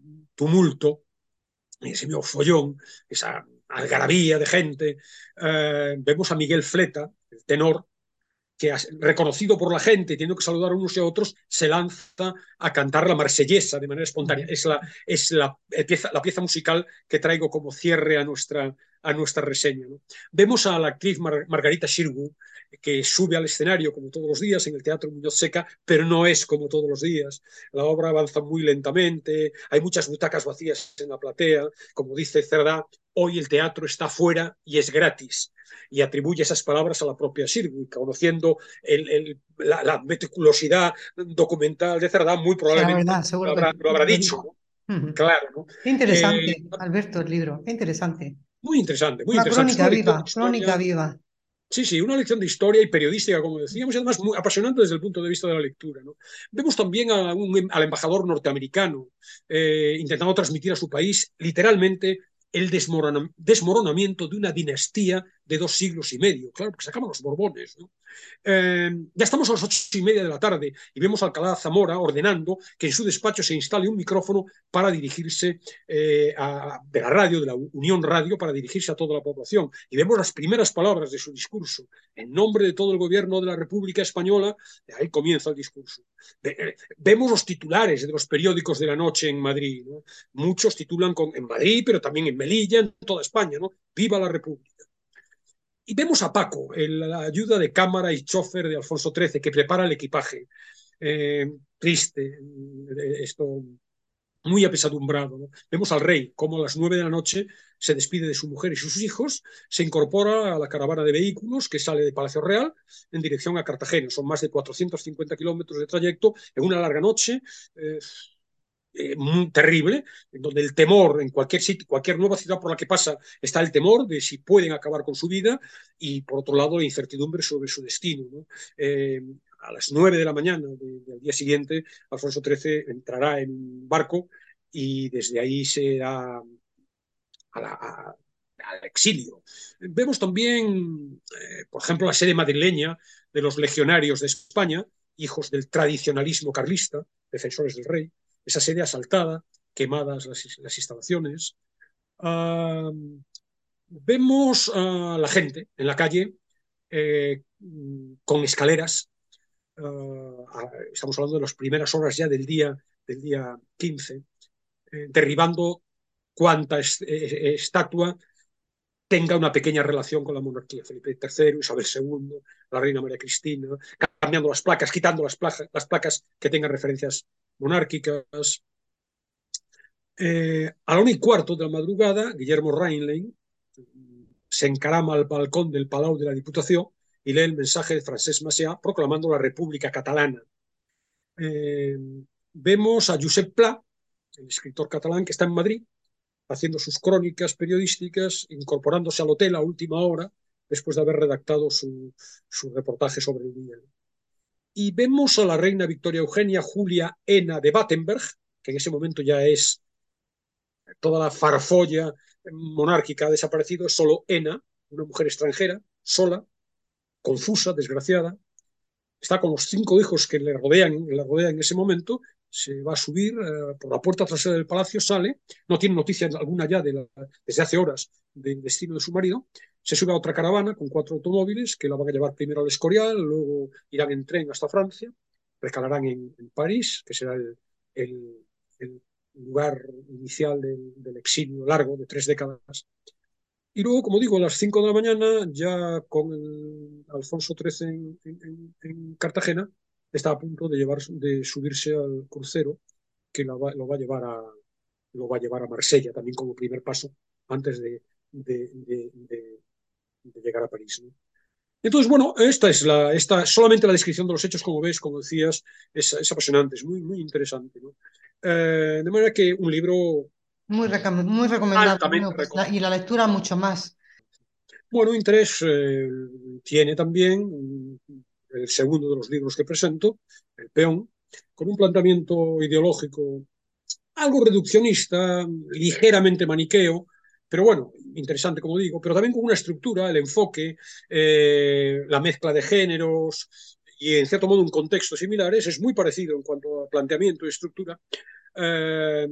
tumulto, en ese mismo follón, esa algarabía de gente, eh, vemos a Miguel Fleta, el tenor, que reconocido por la gente, teniendo que saludar a unos y a otros, se lanza a cantar la marsellesa de manera espontánea. Es la, es la, pieza, la pieza musical que traigo como cierre a nuestra, a nuestra reseña, ¿no? Vemos a la actriz Mar Margarita Xirgu, que sube al escenario como todos los días en el Teatro Muñoz Seca, pero no es como todos los días. La obra avanza muy lentamente, hay muchas butacas vacías en la platea. Como dice Cerdá, hoy el teatro está fuera y es gratis. y atribuye esas palabras a la propia Sirgu, conociendo el, el, la, la meticulosidad documental de Cerdá, muy Será probablemente verdad, lo seguro que habrá, lo habrá lo dicho, dijo. ¿no? Ujú. Claro, ¿no? Qué Eh, interesante, Alberto, el libro, qué interesante. muy interesante, muy Una interesante. Es crónica una lección de viva, crónica historia. viva. Sí, sí, una lección de historia y periodística, como decíamos, y además muy apasionante desde el punto de vista de la lectura, ¿no? Vemos también a un, al embajador norteamericano eh, intentando transmitir a su país literalmente el desmorona, desmoronamiento de una dinastía de dos siglos y medio. Claro, porque se acaban los Borbones, ¿no? Eh, ya estamos a las ocho y media de la tarde y vemos a Alcalá Zamora ordenando que en su despacho se instale un micrófono para dirigirse eh, a, de la radio, de la Unión Radio, para dirigirse a toda la población. Y vemos las primeras palabras de su discurso. En nombre de todo el gobierno de la República Española, ahí comienza el discurso. Vemos los titulares de los periódicos de la noche en Madrid, ¿no? Muchos titulan con, en Madrid, pero también en Melilla, en toda España, ¿no? ¡Viva la República! Y vemos a Paco, el, la ayuda de cámara y chofer de Alfonso trece, que prepara el equipaje. Eh, triste, esto muy apesadumbrado, ¿no? Vemos al rey, como a las nueve de la noche se despide de su mujer y sus hijos, se incorpora a la caravana de vehículos que sale de Palacio Real en dirección a Cartagena. Son más de cuatrocientos cincuenta kilómetros de trayecto en una larga noche. Eh, Eh, muy terrible, en donde el temor en cualquier sitio, cualquier nueva ciudad por la que pasa, está el temor de si pueden acabar con su vida y por otro lado la incertidumbre sobre su destino, ¿no? Eh, a las nueve de la mañana de, del día siguiente, Alfonso trece entrará en un barco y desde ahí se irá a la, a, al exilio. Vemos también, eh, por ejemplo, la sede madrileña de los legionarios de España, hijos del tradicionalismo carlista, defensores del rey, esa sede asaltada, quemadas las, las instalaciones. Uh, vemos a la gente en la calle eh, con escaleras. Uh, estamos hablando de las primeras horas ya del día, del día quince, eh, derribando cuanta es, eh, estatua tenga una pequeña relación con la monarquía. Felipe tercero, Isabel segunda, la reina María Cristina, cambiando las placas, quitando las, placas, las placas que tengan referencias monárquicas. Eh, a la una y cuarto de la madrugada, Guillermo Reinlein se encarama al balcón del Palau de la Diputación y lee el mensaje de Francesc Macià proclamando la República Catalana. Eh, vemos a Josep Pla, el escritor catalán que está en Madrid, haciendo sus crónicas periodísticas, incorporándose al hotel a última hora, después de haber redactado su, su reportaje sobre el día. Y vemos a la reina Victoria Eugenia Julia Ena de Battenberg, que en ese momento ya es toda la farfolla monárquica ha desaparecido, es solo Ena, una mujer extranjera, sola, confusa, desgraciada. Está con los cinco hijos que le rodean, le rodean en ese momento, se va a subir uh, por la puerta trasera del palacio, sale, no tiene noticia alguna ya de la, desde hace horas del destino de su marido, se sube a otra caravana con cuatro automóviles que la van a llevar primero al Escorial, luego irán en tren hasta Francia, recalarán en, en París, que será el, el, el lugar inicial del, del exilio largo de tres décadas. Y luego, como digo, a las cinco de la mañana, ya con el Alfonso trece en, en, en Cartagena, está a punto de, llevar, de subirse al crucero que lo va, lo va, a llevar a, lo va a llevar a Marsella, también como primer paso, antes de, de, de, de, de llegar a París, ¿no? Entonces, bueno, esta es la, esta, solamente la descripción de los hechos, como ves, como decías, es, es apasionante, es muy, muy interesante, ¿no? Eh, de manera que un libro Muy, recom muy recomendable. altamente Bueno, pues la, recomendable. y la lectura mucho más. Bueno, interés eh, tiene también el segundo de los libros que presento, El Peón, con un planteamiento ideológico algo reduccionista, ligeramente maniqueo, pero bueno, interesante como digo, pero también con una estructura, el enfoque, eh, la mezcla de géneros y en cierto modo un contexto similares, es muy parecido en cuanto a planteamiento y estructura. Eh,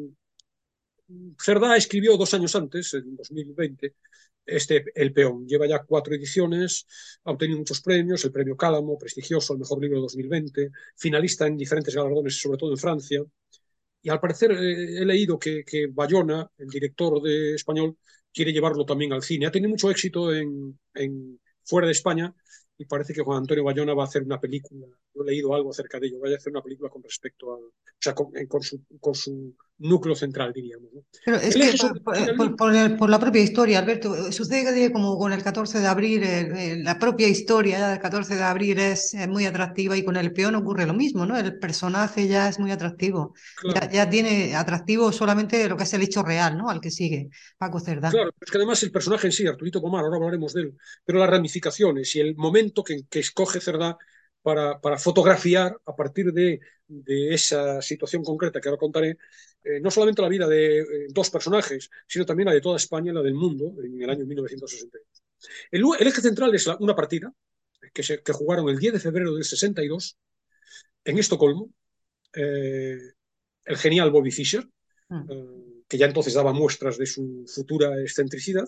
Cerdá escribió dos años antes, en dos mil veinte, este El Peón. Lleva ya cuatro ediciones, ha obtenido muchos premios, el premio Cálamo, prestigioso, el mejor libro de dos mil veinte, finalista en diferentes galardones, sobre todo en Francia. Y al parecer eh, he leído que, que Bayona, el director de español, quiere llevarlo también al cine. Ha tenido mucho éxito en, en fuera de España y parece que Juan Antonio Bayona va a hacer una película. Yo he leído algo acerca de ello. Va a hacer una película con respecto al, o sea, con, con, su, con su núcleo central, diríamos, ¿no? Pero es El que eje sobre por, el que gira por- el por- libro, por el- por la propia historia, Alberto, eh, sucede como con el catorce de abril, eh, eh, la propia historia ya del catorce de abril es, eh, muy atractiva y con el peón ocurre lo mismo, ¿no? El personaje ya es muy atractivo, ya, claro, ya tiene atractivo solamente lo que es el hecho real, ¿no? Al que sigue, Paco Cerdá. claro. Es que además el personaje en sí, Arturito Pomar, ahora hablaremos de él, pero las ramificaciones y el momento que, que escoge Cerdá para, para fotografiar a partir de, de, esa situación concreta que ahora contaré, eh, no solamente la vida de eh, dos personajes, sino también la de toda España y la del mundo en el año mil novecientos sesenta y dos. El, el eje central es la, una partida que, se, que jugaron el diez de febrero del sesenta y dos en Estocolmo, eh, el genial Bobby Fischer, Mm. eh, que ya entonces daba muestras de su futura excentricidad,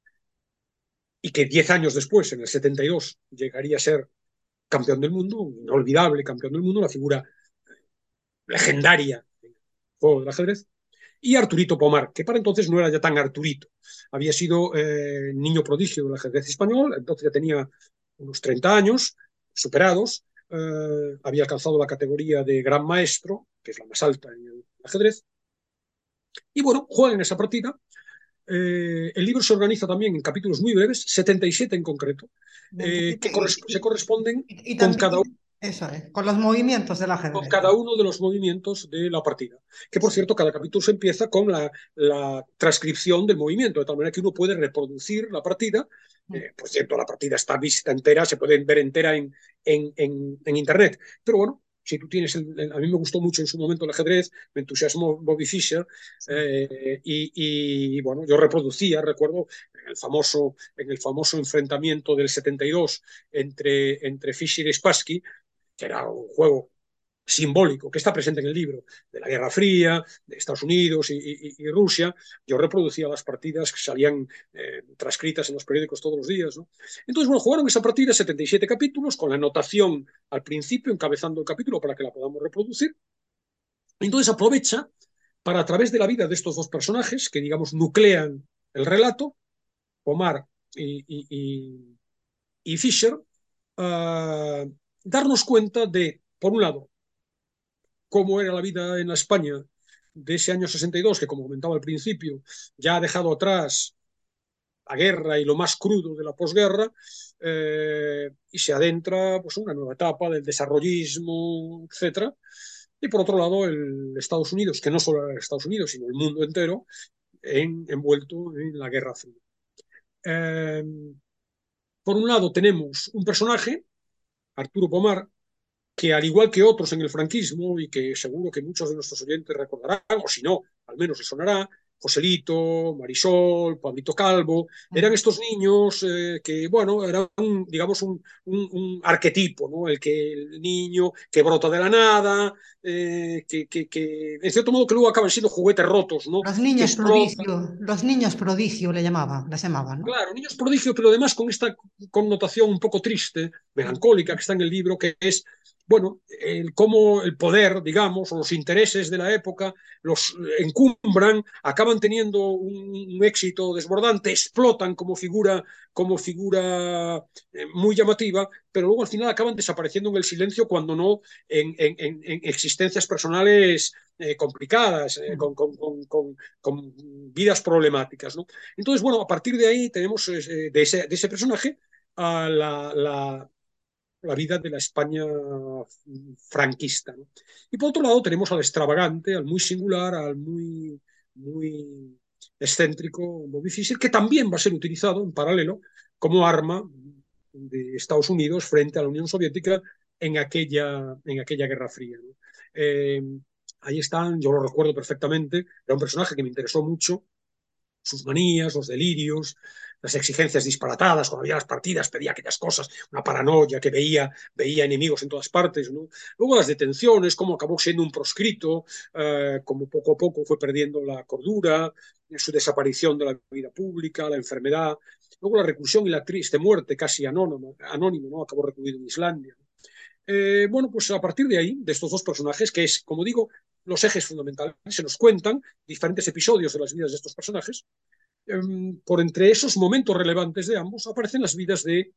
y que diez años después, en el setenta y dos, llegaría a ser campeón del mundo, un inolvidable campeón del mundo, una figura legendaria del juego del ajedrez, y Arturito Pomar, que para entonces no era ya tan Arturito, había sido eh, niño prodigio del ajedrez español, entonces ya tenía unos treinta años, superados, eh, había alcanzado la categoría de gran maestro, que es la más alta en el ajedrez, y bueno, juegan esa partida. Eh, el libro se organiza también en capítulos muy breves, setenta y siete en concreto, eh, que Y, corres se y- corresponden y- y con también, cada, y- eso es, con los movimientos del con ajedrez. cada uno de los movimientos de la partida. Que por Sí. cierto, cada capítulo se empieza con la, la transcripción del movimiento, de tal manera que uno puede reproducir la partida. Mm. Eh, por cierto, la partida está vista entera, se puede ver entera en, en, en, en Internet. Pero bueno, si tú tienes, el, el, a mí me gustó mucho en su momento el ajedrez, me entusiasmó Bobby Fischer, Sí. eh, y, y, bueno, yo reproducía, recuerdo, en el famoso, en el famoso enfrentamiento del setenta y dos entre, entre Fischer y Spassky, que era un juego simbólico que está presente en el libro, de la Guerra Fría, de Estados Unidos y, y, y Rusia. Yo reproducía las partidas que salían eh, transcritas en los periódicos todos los días, ¿no? Entonces, bueno, jugaron esa partida, setenta y siete capítulos, con la anotación al principio, encabezando el capítulo para que la podamos reproducir. Entonces aprovecha para, a través de la vida de estos dos personajes, que digamos nuclean el relato, Omar y, y, y, y Fischer, uh, darnos cuenta de, por un lado, cómo era la vida en la España de ese año sesenta y dos, que como comentaba al principio, ya ha dejado atrás la guerra y lo más crudo de la posguerra, eh, y se adentra pues, una nueva etapa del desarrollismo, etcétera. Y por otro lado, el Estados Unidos, que no solo era Estados Unidos, sino el mundo entero, en, envuelto en la Guerra Fría. Eh, por un lado tenemos un personaje, Arturo Pomar, que al igual que otros en el franquismo, y que seguro que muchos de nuestros oyentes recordarán, o si no, al menos les sonará, Joselito, Marisol, Pablito Calvo, eran Mm. estos niños eh, que, bueno, eran, un, digamos, un, un, un, arquetipo, ¿no? El que el niño que brota de la nada, eh, que, que, que, en cierto modo, que luego acaban siendo juguetes rotos, ¿no? Los Que niños explotan. prodigio, los niños prodigio le llamaban, les llamaban, ¿no? Claro, niños prodigio, pero además con esta connotación un poco triste, melancólica que está en el libro, que es, bueno, el, cómo el poder, digamos, o los intereses de la época los encumbran, acaban teniendo un, un éxito desbordante, explotan como figura, como figura eh, muy llamativa, pero luego al final acaban desapareciendo en el silencio, cuando no en, en, en existencias personales eh, complicadas, eh, Mm. con, con, con, con, con vidas problemáticas, ¿no? Entonces, bueno, a partir de ahí tenemos eh, de, ese, de ese personaje a la, la, la vida de la España franquista, ¿no? Y por otro lado tenemos al extravagante, al muy singular, al muy, muy excéntrico Bobby Fischer, que también va a ser utilizado en paralelo como arma de Estados Unidos frente a la Unión Soviética en aquella, en aquella Guerra Fría, ¿no? Eh, ahí están, yo lo recuerdo perfectamente, era un personaje que me interesó mucho, sus manías, los delirios, las exigencias disparatadas, cuando había las partidas pedía aquellas cosas, una paranoia que veía, veía enemigos en todas partes, ¿no? Luego las detenciones, cómo acabó siendo un proscrito, eh, como poco a poco fue perdiendo la cordura, su desaparición de la vida pública, la enfermedad, luego la reclusión y la triste muerte casi anónimo, anónimo, ¿no? Acabó recluido en Islandia. Eh, bueno, pues a partir de ahí, de estos dos personajes, que es, como digo, los ejes fundamentales, se nos cuentan diferentes episodios de las vidas de estos personajes. Eh, por entre esos momentos relevantes de ambos aparecen las vidas de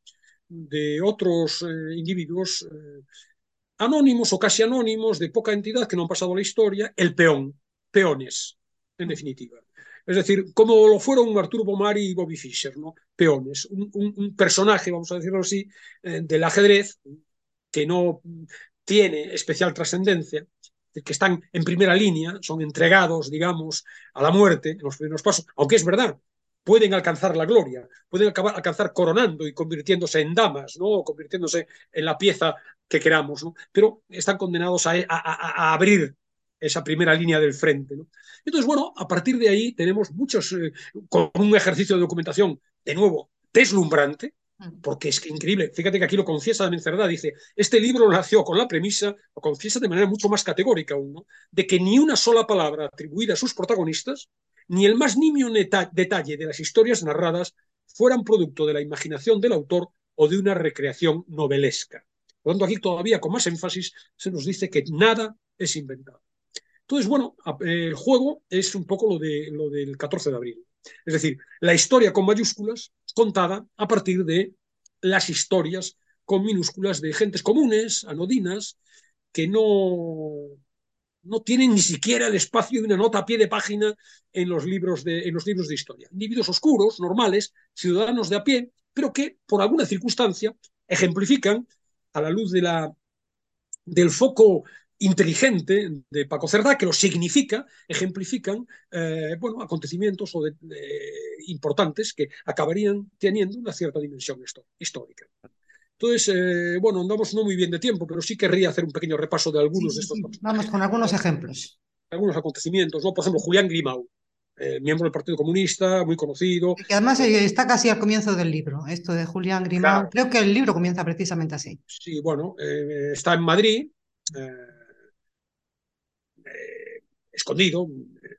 de otros eh, individuos eh, anónimos o casi anónimos, de poca entidad, que no han pasado a la historia, el peón, peones, en definitiva. Es decir, como lo fueron Arturo Bomari y Bobby Fischer, ¿no? Peones, un, un, un personaje, vamos a decirlo así, eh, del ajedrez, que no tiene especial trascendencia, que están en primera línea, son entregados, digamos, a la muerte en los primeros pasos, aunque es verdad, pueden alcanzar la gloria, pueden acabar, alcanzar coronando y convirtiéndose en damas, ¿no? O convirtiéndose en la pieza que queramos, ¿no? Pero están condenados a, a, a, a abrir esa primera línea del frente, ¿no? Entonces, bueno, a partir de ahí tenemos muchos, eh, con un ejercicio de documentación, de nuevo, deslumbrante, porque es que increíble. Fíjate que aquí lo confiesa de Mencerdá, dice, este libro nació con la premisa, lo confiesa de manera mucho más categórica aún, ¿no? De que ni una sola palabra atribuida a sus protagonistas, ni el más nimio detalle de las historias narradas fueran producto de la imaginación del autor o de una recreación novelesca. Por lo tanto, aquí todavía con más énfasis se nos dice que nada es inventado. Entonces, bueno, el juego es un poco lo, de, lo del catorce de abril. Es decir, la historia con mayúsculas contada a partir de las historias con minúsculas de gentes comunes, anodinas, que no, no tienen ni siquiera el espacio de una nota a pie de página en los libros de, en los libros de historia. Individuos oscuros, normales, ciudadanos de a pie, pero que por alguna circunstancia ejemplifican, a la luz de la, del foco inteligente de Paco Cerdá, que lo significa, ejemplifican eh, bueno, acontecimientos o de, de, importantes que acabarían teniendo una cierta dimensión histórica. Entonces, eh, bueno, andamos no muy bien de tiempo, pero sí querría hacer un pequeño repaso de algunos sí, de estos sí, sí. Vamos con algunos ejemplos. Algunos acontecimientos, ¿no? Por ejemplo, Julián Grimau, eh, miembro del Partido Comunista, muy conocido. Que además está casi al comienzo del libro, esto de Julián Grimau. Claro. Creo que el libro comienza precisamente así. Sí, bueno, eh, está en Madrid, eh, eh, escondido,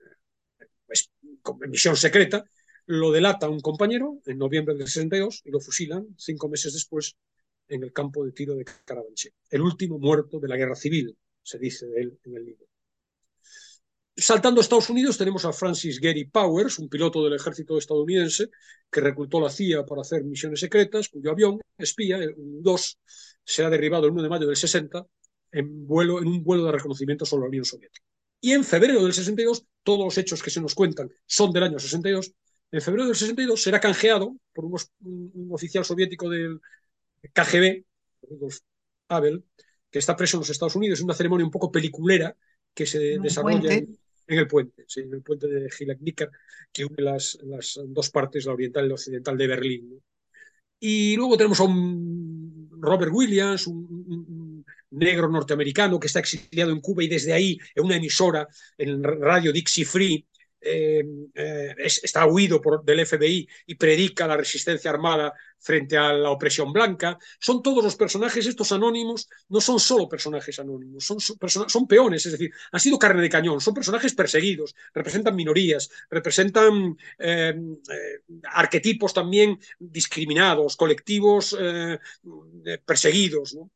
pues, en misión secreta, lo delata un compañero en noviembre del sesenta y dos y lo fusilan cinco meses después en el campo de tiro de Carabanchel. El último muerto de la guerra civil, se dice de él en el libro. Saltando a Estados Unidos tenemos a Francis Gary Powers, un piloto del ejército estadounidense que reclutó la C I A para hacer misiones secretas, cuyo avión espía, un U dos, será derribado el uno de mayo del sesenta en, vuelo, en un vuelo de reconocimiento sobre la Unión Soviética. Y en febrero del sesenta y dos, todos los hechos que se nos cuentan son del año sesenta y dos, en febrero del sesenta y dos será canjeado por un, un oficial soviético del K G B, Rudolf Abel, que está preso en los Estados Unidos. Es una ceremonia un poco peliculera que se desarrolla en, en el puente, sí, en el puente de Gileknicker, que une las, las dos partes, la oriental y la occidental de Berlín, ¿no? Y luego tenemos a un Robert Williams, un, un, un negro norteamericano que está exiliado en Cuba y desde ahí, en una emisora, en radio Dixie Free, eh, eh, es, está huido por, del F B I y predica la resistencia armada frente a la opresión blanca. Son todos los personajes, estos anónimos, no son solo personajes anónimos, son, son, son peones, es decir, han sido carne de cañón, son personajes perseguidos, representan minorías, representan eh, eh, arquetipos también discriminados, colectivos eh, perseguidos, ¿no?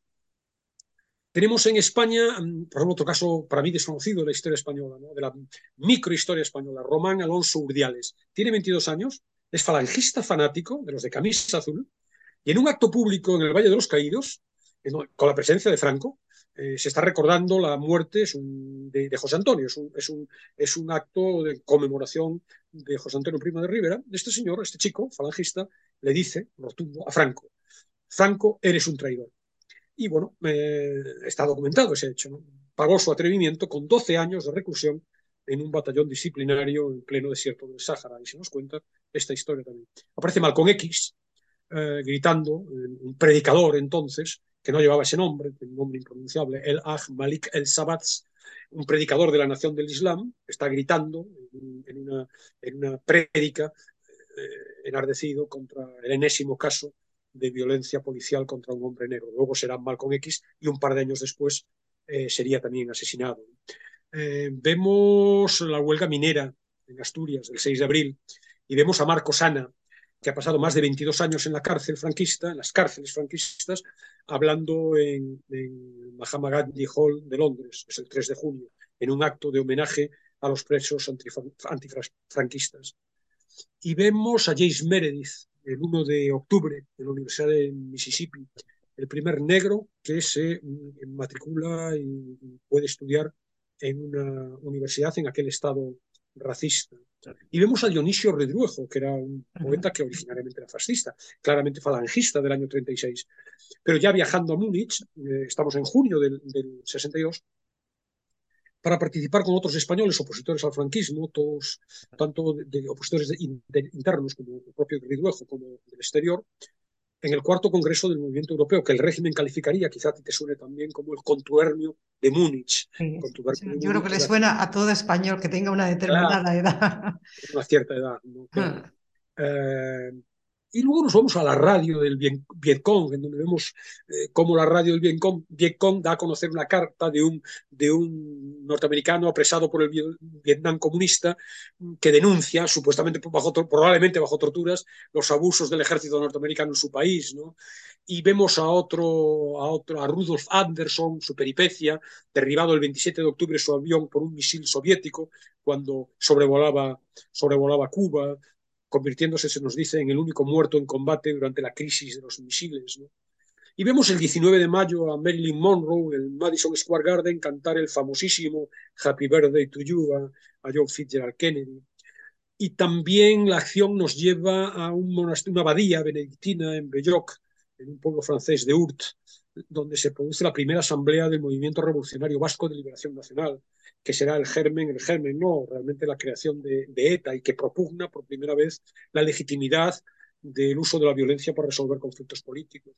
Tenemos en España, por ejemplo, otro caso para mí desconocido de la historia española, ¿no? De la microhistoria española, Román Alonso Urdiales. Tiene veintidós años, es falangista fanático, de los de camisa azul, y en un acto público en el Valle de los Caídos, con la presencia de Franco, eh, se está recordando la muerte es un, de, de José Antonio, es un, es, un, es un acto de conmemoración de José Antonio Primo de Rivera. Este señor, este chico falangista, le dice rotundo a Franco, Franco, eres un traidor. Y bueno, eh, está documentado ese hecho, ¿no? Pagó su atrevimiento con doce años de reclusión en un batallón disciplinario en pleno desierto del Sáhara. Y se nos cuenta esta historia también. Aparece Malcolm X, eh, gritando, un predicador entonces, que no llevaba ese nombre, un nombre impronunciable, el Aj Malik el Sabatz, un predicador de la nación del Islam, está gritando en, en, una, en una prédica eh, enardecido contra el enésimo caso de violencia policial contra un hombre negro. Luego será Malcolm X y un par de años después eh, sería también asesinado. Eh, vemos la huelga minera en Asturias el seis de abril y vemos a Marcos Ana, que ha pasado más de veintidós años en la cárcel franquista, en las cárceles franquistas, hablando en, en Mahatma Gandhi Hall de Londres, es el tres de junio, en un acto de homenaje a los presos antifranquistas. Y vemos a James Meredith, el uno de octubre en la Universidad de Mississippi, el primer negro que se mm, matricula y puede estudiar en una universidad en aquel estado racista. Y vemos a Dionisio Redruejo, que era un poeta que originariamente era fascista, claramente falangista del año treinta y seis. Pero ya viajando a Múnich, eh, estamos en junio del, del sesenta y dos, para participar con otros españoles opositores al franquismo, todos, tanto de, de opositores de, de, internos como el propio Redruejo, como del exterior, en el cuarto congreso del movimiento europeo, que el régimen calificaría, quizá a ti te suene también, como el contubernio de Múnich. Sí, Contubernio de yo creo que Múnich le era, suena a todo español que tenga una claro, determinada edad. una cierta edad, ¿no? Claro. Eh, y luego nos vamos a la radio del Vietcong, en donde vemos eh, cómo la radio del Vietcong, Vietcong da a conocer una carta de un, de un norteamericano apresado por el Vietnam comunista que denuncia, supuestamente bajo, probablemente bajo torturas, los abusos del ejército norteamericano en su país, ¿no? Y vemos a otro, a otro, a Rudolf Anderson, su peripecia, derribado el veintisiete de octubre su avión por un misil soviético cuando sobrevolaba, sobrevolaba Cuba, convirtiéndose, se nos dice, en el único muerto en combate durante la crisis de los misiles, ¿no? Y vemos el diecinueve de mayo a Marilyn Monroe en Madison Square Garden cantar el famosísimo Happy Birthday to You a, a John Fitzgerald Kennedy. Y también la acción nos lleva a un monasterio, una abadía benedictina en Belloc, en un pueblo francés de Urt, donde se produce la primera asamblea del Movimiento Revolucionario Vasco de Liberación Nacional, que será el germen, el germen no, realmente la creación de, de ETA, y que propugna por primera vez la legitimidad del uso de la violencia para resolver conflictos políticos.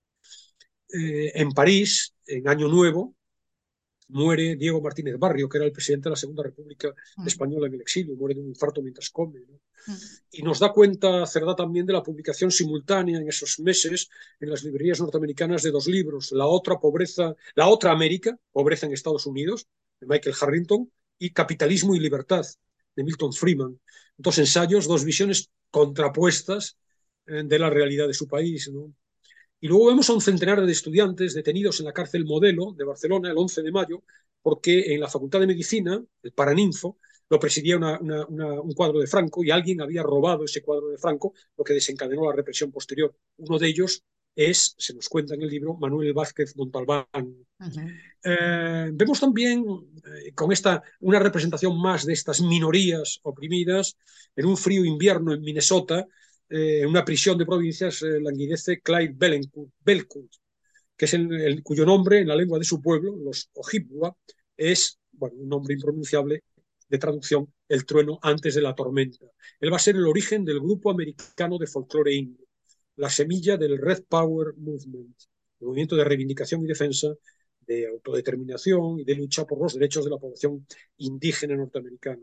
Eh, en París, en Año Nuevo, muere Diego Martínez Barrio, que era el presidente de la Segunda República Española en el exilio, muere de un infarto mientras come, ¿no? Y nos da cuenta Cerdá también de la publicación simultánea en esos meses en las librerías norteamericanas de dos libros, La otra pobreza, La otra América, Pobreza en Estados Unidos, de Michael Harrington, y Capitalismo y Libertad, de Milton Friedman. Dos ensayos, dos visiones contrapuestas eh, de la realidad de su país, ¿no? Y luego vemos a un centenar de estudiantes detenidos en la cárcel Modelo de Barcelona el once de mayo, porque en la Facultad de Medicina, el Paraninfo, lo presidía una, una, una, un cuadro de Franco y alguien había robado ese cuadro de Franco, lo que desencadenó la represión posterior. Uno de ellos es, se nos cuenta en el libro, Manuel Vázquez Montalbán. Uh-huh. Eh, vemos también eh, con esta una representación más de estas minorías oprimidas en un frío invierno en Minnesota. Eh, en una prisión de provincias eh, languidece Clyde Belcourt, que es el, el, cuyo nombre en la lengua de su pueblo, los Ojibwa, es bueno, un nombre impronunciable de traducción, el trueno antes de la tormenta. Él va a ser el origen del grupo americano de folclore indio, la semilla del Red Power Movement, el movimiento de reivindicación y defensa, de autodeterminación y de lucha por los derechos de la población indígena norteamericana.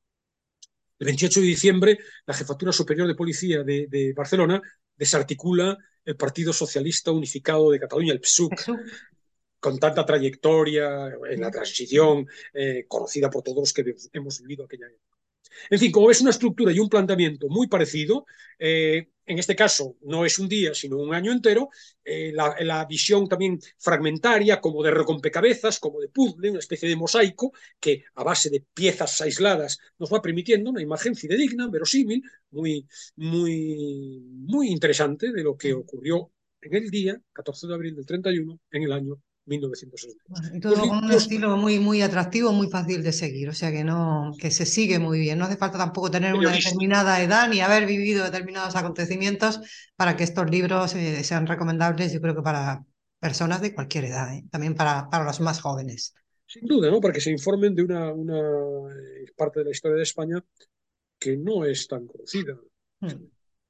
El veintiocho de diciembre, la Jefatura Superior de Policía de, de Barcelona desarticula el Partido Socialista Unificado de Cataluña, el P S U C, con tanta trayectoria en la transición, eh, conocida por todos los que hemos vivido aquella época. En fin, como ves, una estructura y un planteamiento muy parecido. Eh, en este caso, no es un día, sino un año entero. Eh, la, la visión también fragmentaria, como de rompecabezas, como de puzzle, una especie de mosaico, que a base de piezas aisladas nos va permitiendo una imagen fidedigna, verosímil, muy, muy, muy interesante de lo que ocurrió en el día catorce de abril del treinta y uno, en el año mil novecientos sesenta y dos. Bueno, y todo Los con un libros... estilo muy, muy atractivo, muy fácil de seguir, o sea que no, que se sigue muy bien. No hace falta tampoco tener una determinada edad ni haber vivido determinados acontecimientos para que estos libros eh, sean recomendables, yo creo que para personas de cualquier edad, ¿eh? También para, para los más jóvenes. Sin duda, ¿no? Para que se informen de una, una parte de la historia de España que no es tan conocida. Hmm.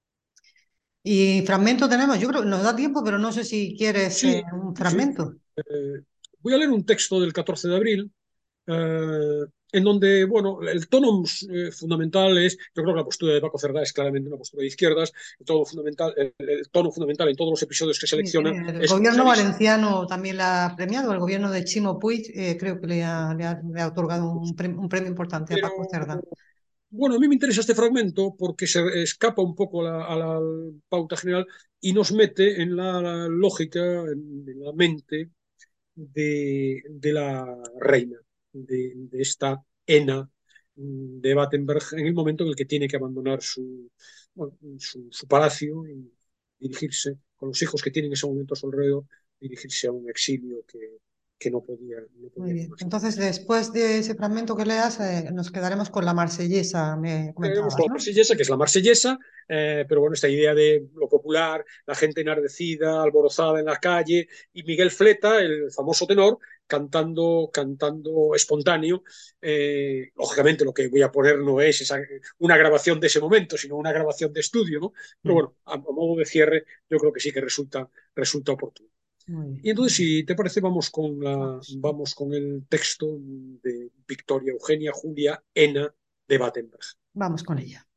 Y fragmento tenemos, yo creo que nos da tiempo, pero no sé si quieres sí, eh, un sí, sí. fragmento. Eh, voy a leer un texto del catorce de abril, eh, en donde, bueno, el tono eh, fundamental es, yo creo que la postura de Paco Cerdá es claramente una postura de izquierdas, el tono fundamental, el, el tono fundamental en todos los episodios que selecciona. Sí, el es gobierno valenciano también la ha premiado, el gobierno de Chimo Puig eh, creo que le ha, le ha, le ha otorgado un premio, un premio importante pero, a Paco Cerdá. Bueno, a mí me interesa este fragmento porque se escapa un poco a la, a la pauta general y nos mete en la, la lógica, en, en la mente de, de la reina, de, de esta Ena de Battenberg, en el momento en el que tiene que abandonar su, bueno, en su, su palacio y dirigirse, con los hijos que tienen en ese momento a su alrededor, dirigirse a un exilio que, que no podía, no Muy podía bien. imaginar. Entonces, después de ese fragmento que leas, eh, nos quedaremos con la Marsellesa, me Tenemos con comentabas, la ¿no? marsellesa, que es la marsellesa, eh, pero bueno, esta idea de lo popular, la gente enardecida, alborozada en la calle, y Miguel Fleta, el famoso tenor, cantando, cantando espontáneo. Eh, lógicamente lo que voy a poner no es esa, una grabación de ese momento, sino una grabación de estudio, ¿no? Pero Mm. bueno, a, a modo de cierre, yo creo que sí que resulta, resulta oportuno. Muy bien. Y entonces, si te parece, vamos con, la, Vamos. vamos con el texto de Victoria Eugenia Julia Ena de Battenberg. Vamos con ella.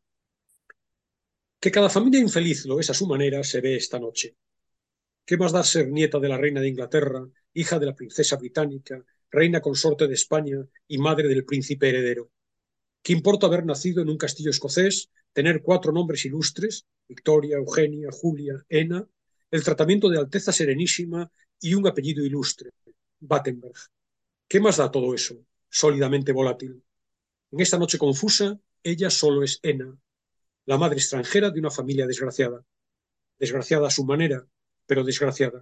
Que cada familia infeliz lo es a su manera se ve esta noche. ¿Qué más da ser nieta de la reina de Inglaterra, hija de la princesa británica, reina consorte de España y madre del príncipe heredero? ¿Qué importa haber nacido en un castillo escocés, tener cuatro nombres ilustres, Victoria, Eugenia, Julia, Ena, el tratamiento de Alteza Serenísima y un apellido ilustre, Battenberg? ¿Qué más da todo eso, sólidamente volátil? En esta noche confusa, ella solo es Ena, la madre extranjera de una familia desgraciada. Desgraciada a su manera, pero desgraciada.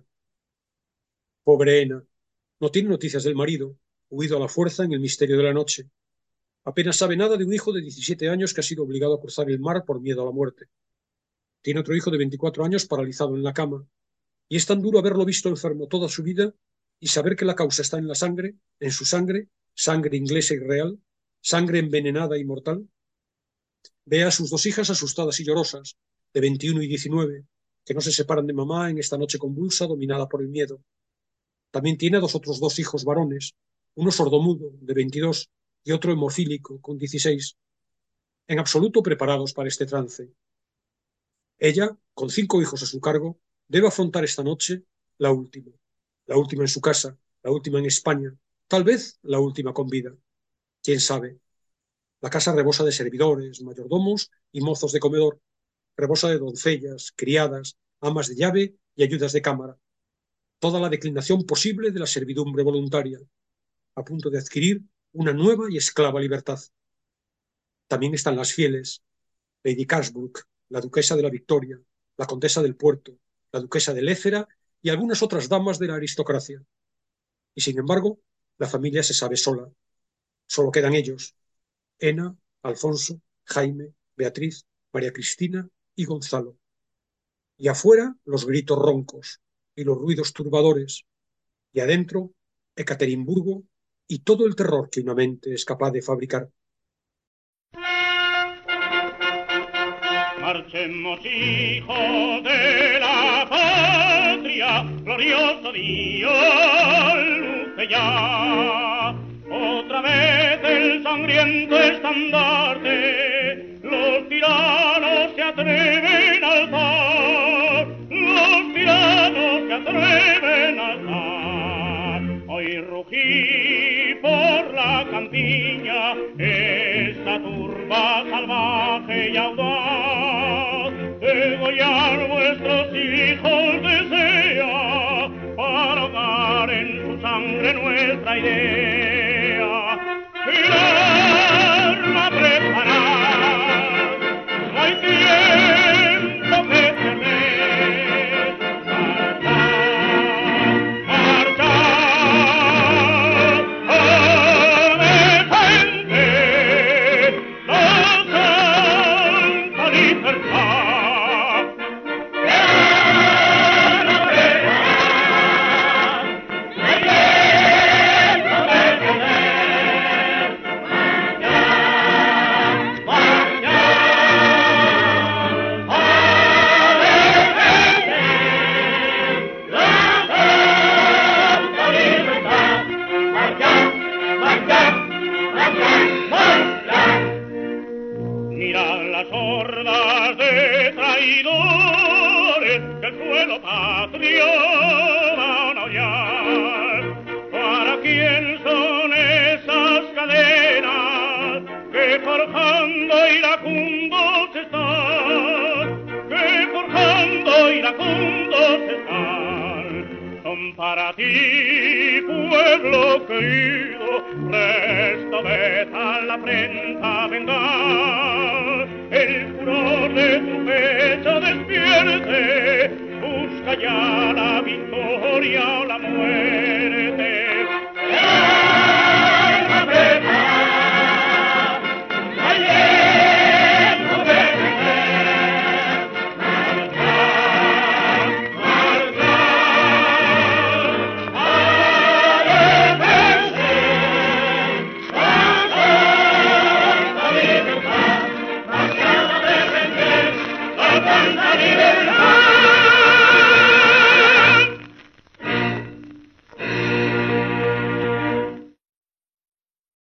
Pobre Ena, no tiene noticias del marido, huido a la fuerza en el misterio de la noche. Apenas sabe nada de un hijo de diecisiete años que ha sido obligado a cruzar el mar por miedo a la muerte. Tiene otro hijo de veinticuatro años paralizado en la cama, y es tan duro haberlo visto enfermo toda su vida y saber que la causa está en la sangre, en su sangre, sangre inglesa y real, sangre envenenada y mortal. Ve a sus dos hijas asustadas y llorosas, de veintiuno y diecinueve, que no se separan de mamá en esta noche convulsa dominada por el miedo. También tiene a dos otros dos hijos varones, uno sordomudo, de veintidós, y otro hemofílico, con dieciséis, en absoluto preparados para este trance. Ella, con cinco hijos a su cargo, debe afrontar esta noche la última, la última en su casa, la última en España, tal vez la última con vida. ¿Quién sabe? La casa rebosa de servidores, mayordomos y mozos de comedor, rebosa de doncellas, criadas, amas de llave y ayudas de cámara. Toda la declinación posible de la servidumbre voluntaria, a punto de adquirir una nueva y esclava libertad. También están las fieles, Lady Carsbrook, la duquesa de la Victoria, la condesa del Puerto, la duquesa de Lécera y algunas otras damas de la aristocracia. Y sin embargo, la familia se sabe sola. Solo quedan ellos, Ena, Alfonso, Jaime, Beatriz, María Cristina y Gonzalo. Y afuera los gritos roncos y los ruidos turbadores, y adentro Ekaterimburgo y todo el terror que una mente es capaz de fabricar. Marchemos, hijos de la patria, glorioso día luce ya. Otra vez el sangriento estandarte, los tiranos se atreven a alzar, los tiranos se atreven a alzar. Hoy rugí por la campiña esa turba salvaje y audaz, degollar vuestros hijos desea, para ahogar en su sangre nuestra idea. Arma preparar, no hay tiempo que perder. Marchar, marchar, a defender la santa libertad. Arma preparar, no hay tiempo que perder. Mirad las hordas de traidores que el suelo patrio van a hollar. ¿Para quién son esas cadenas que forjando iracundos están? Que forjando iracundos están. Son para ti, pueblo querido, resta vez a la afrenta vengar el furor de tu fe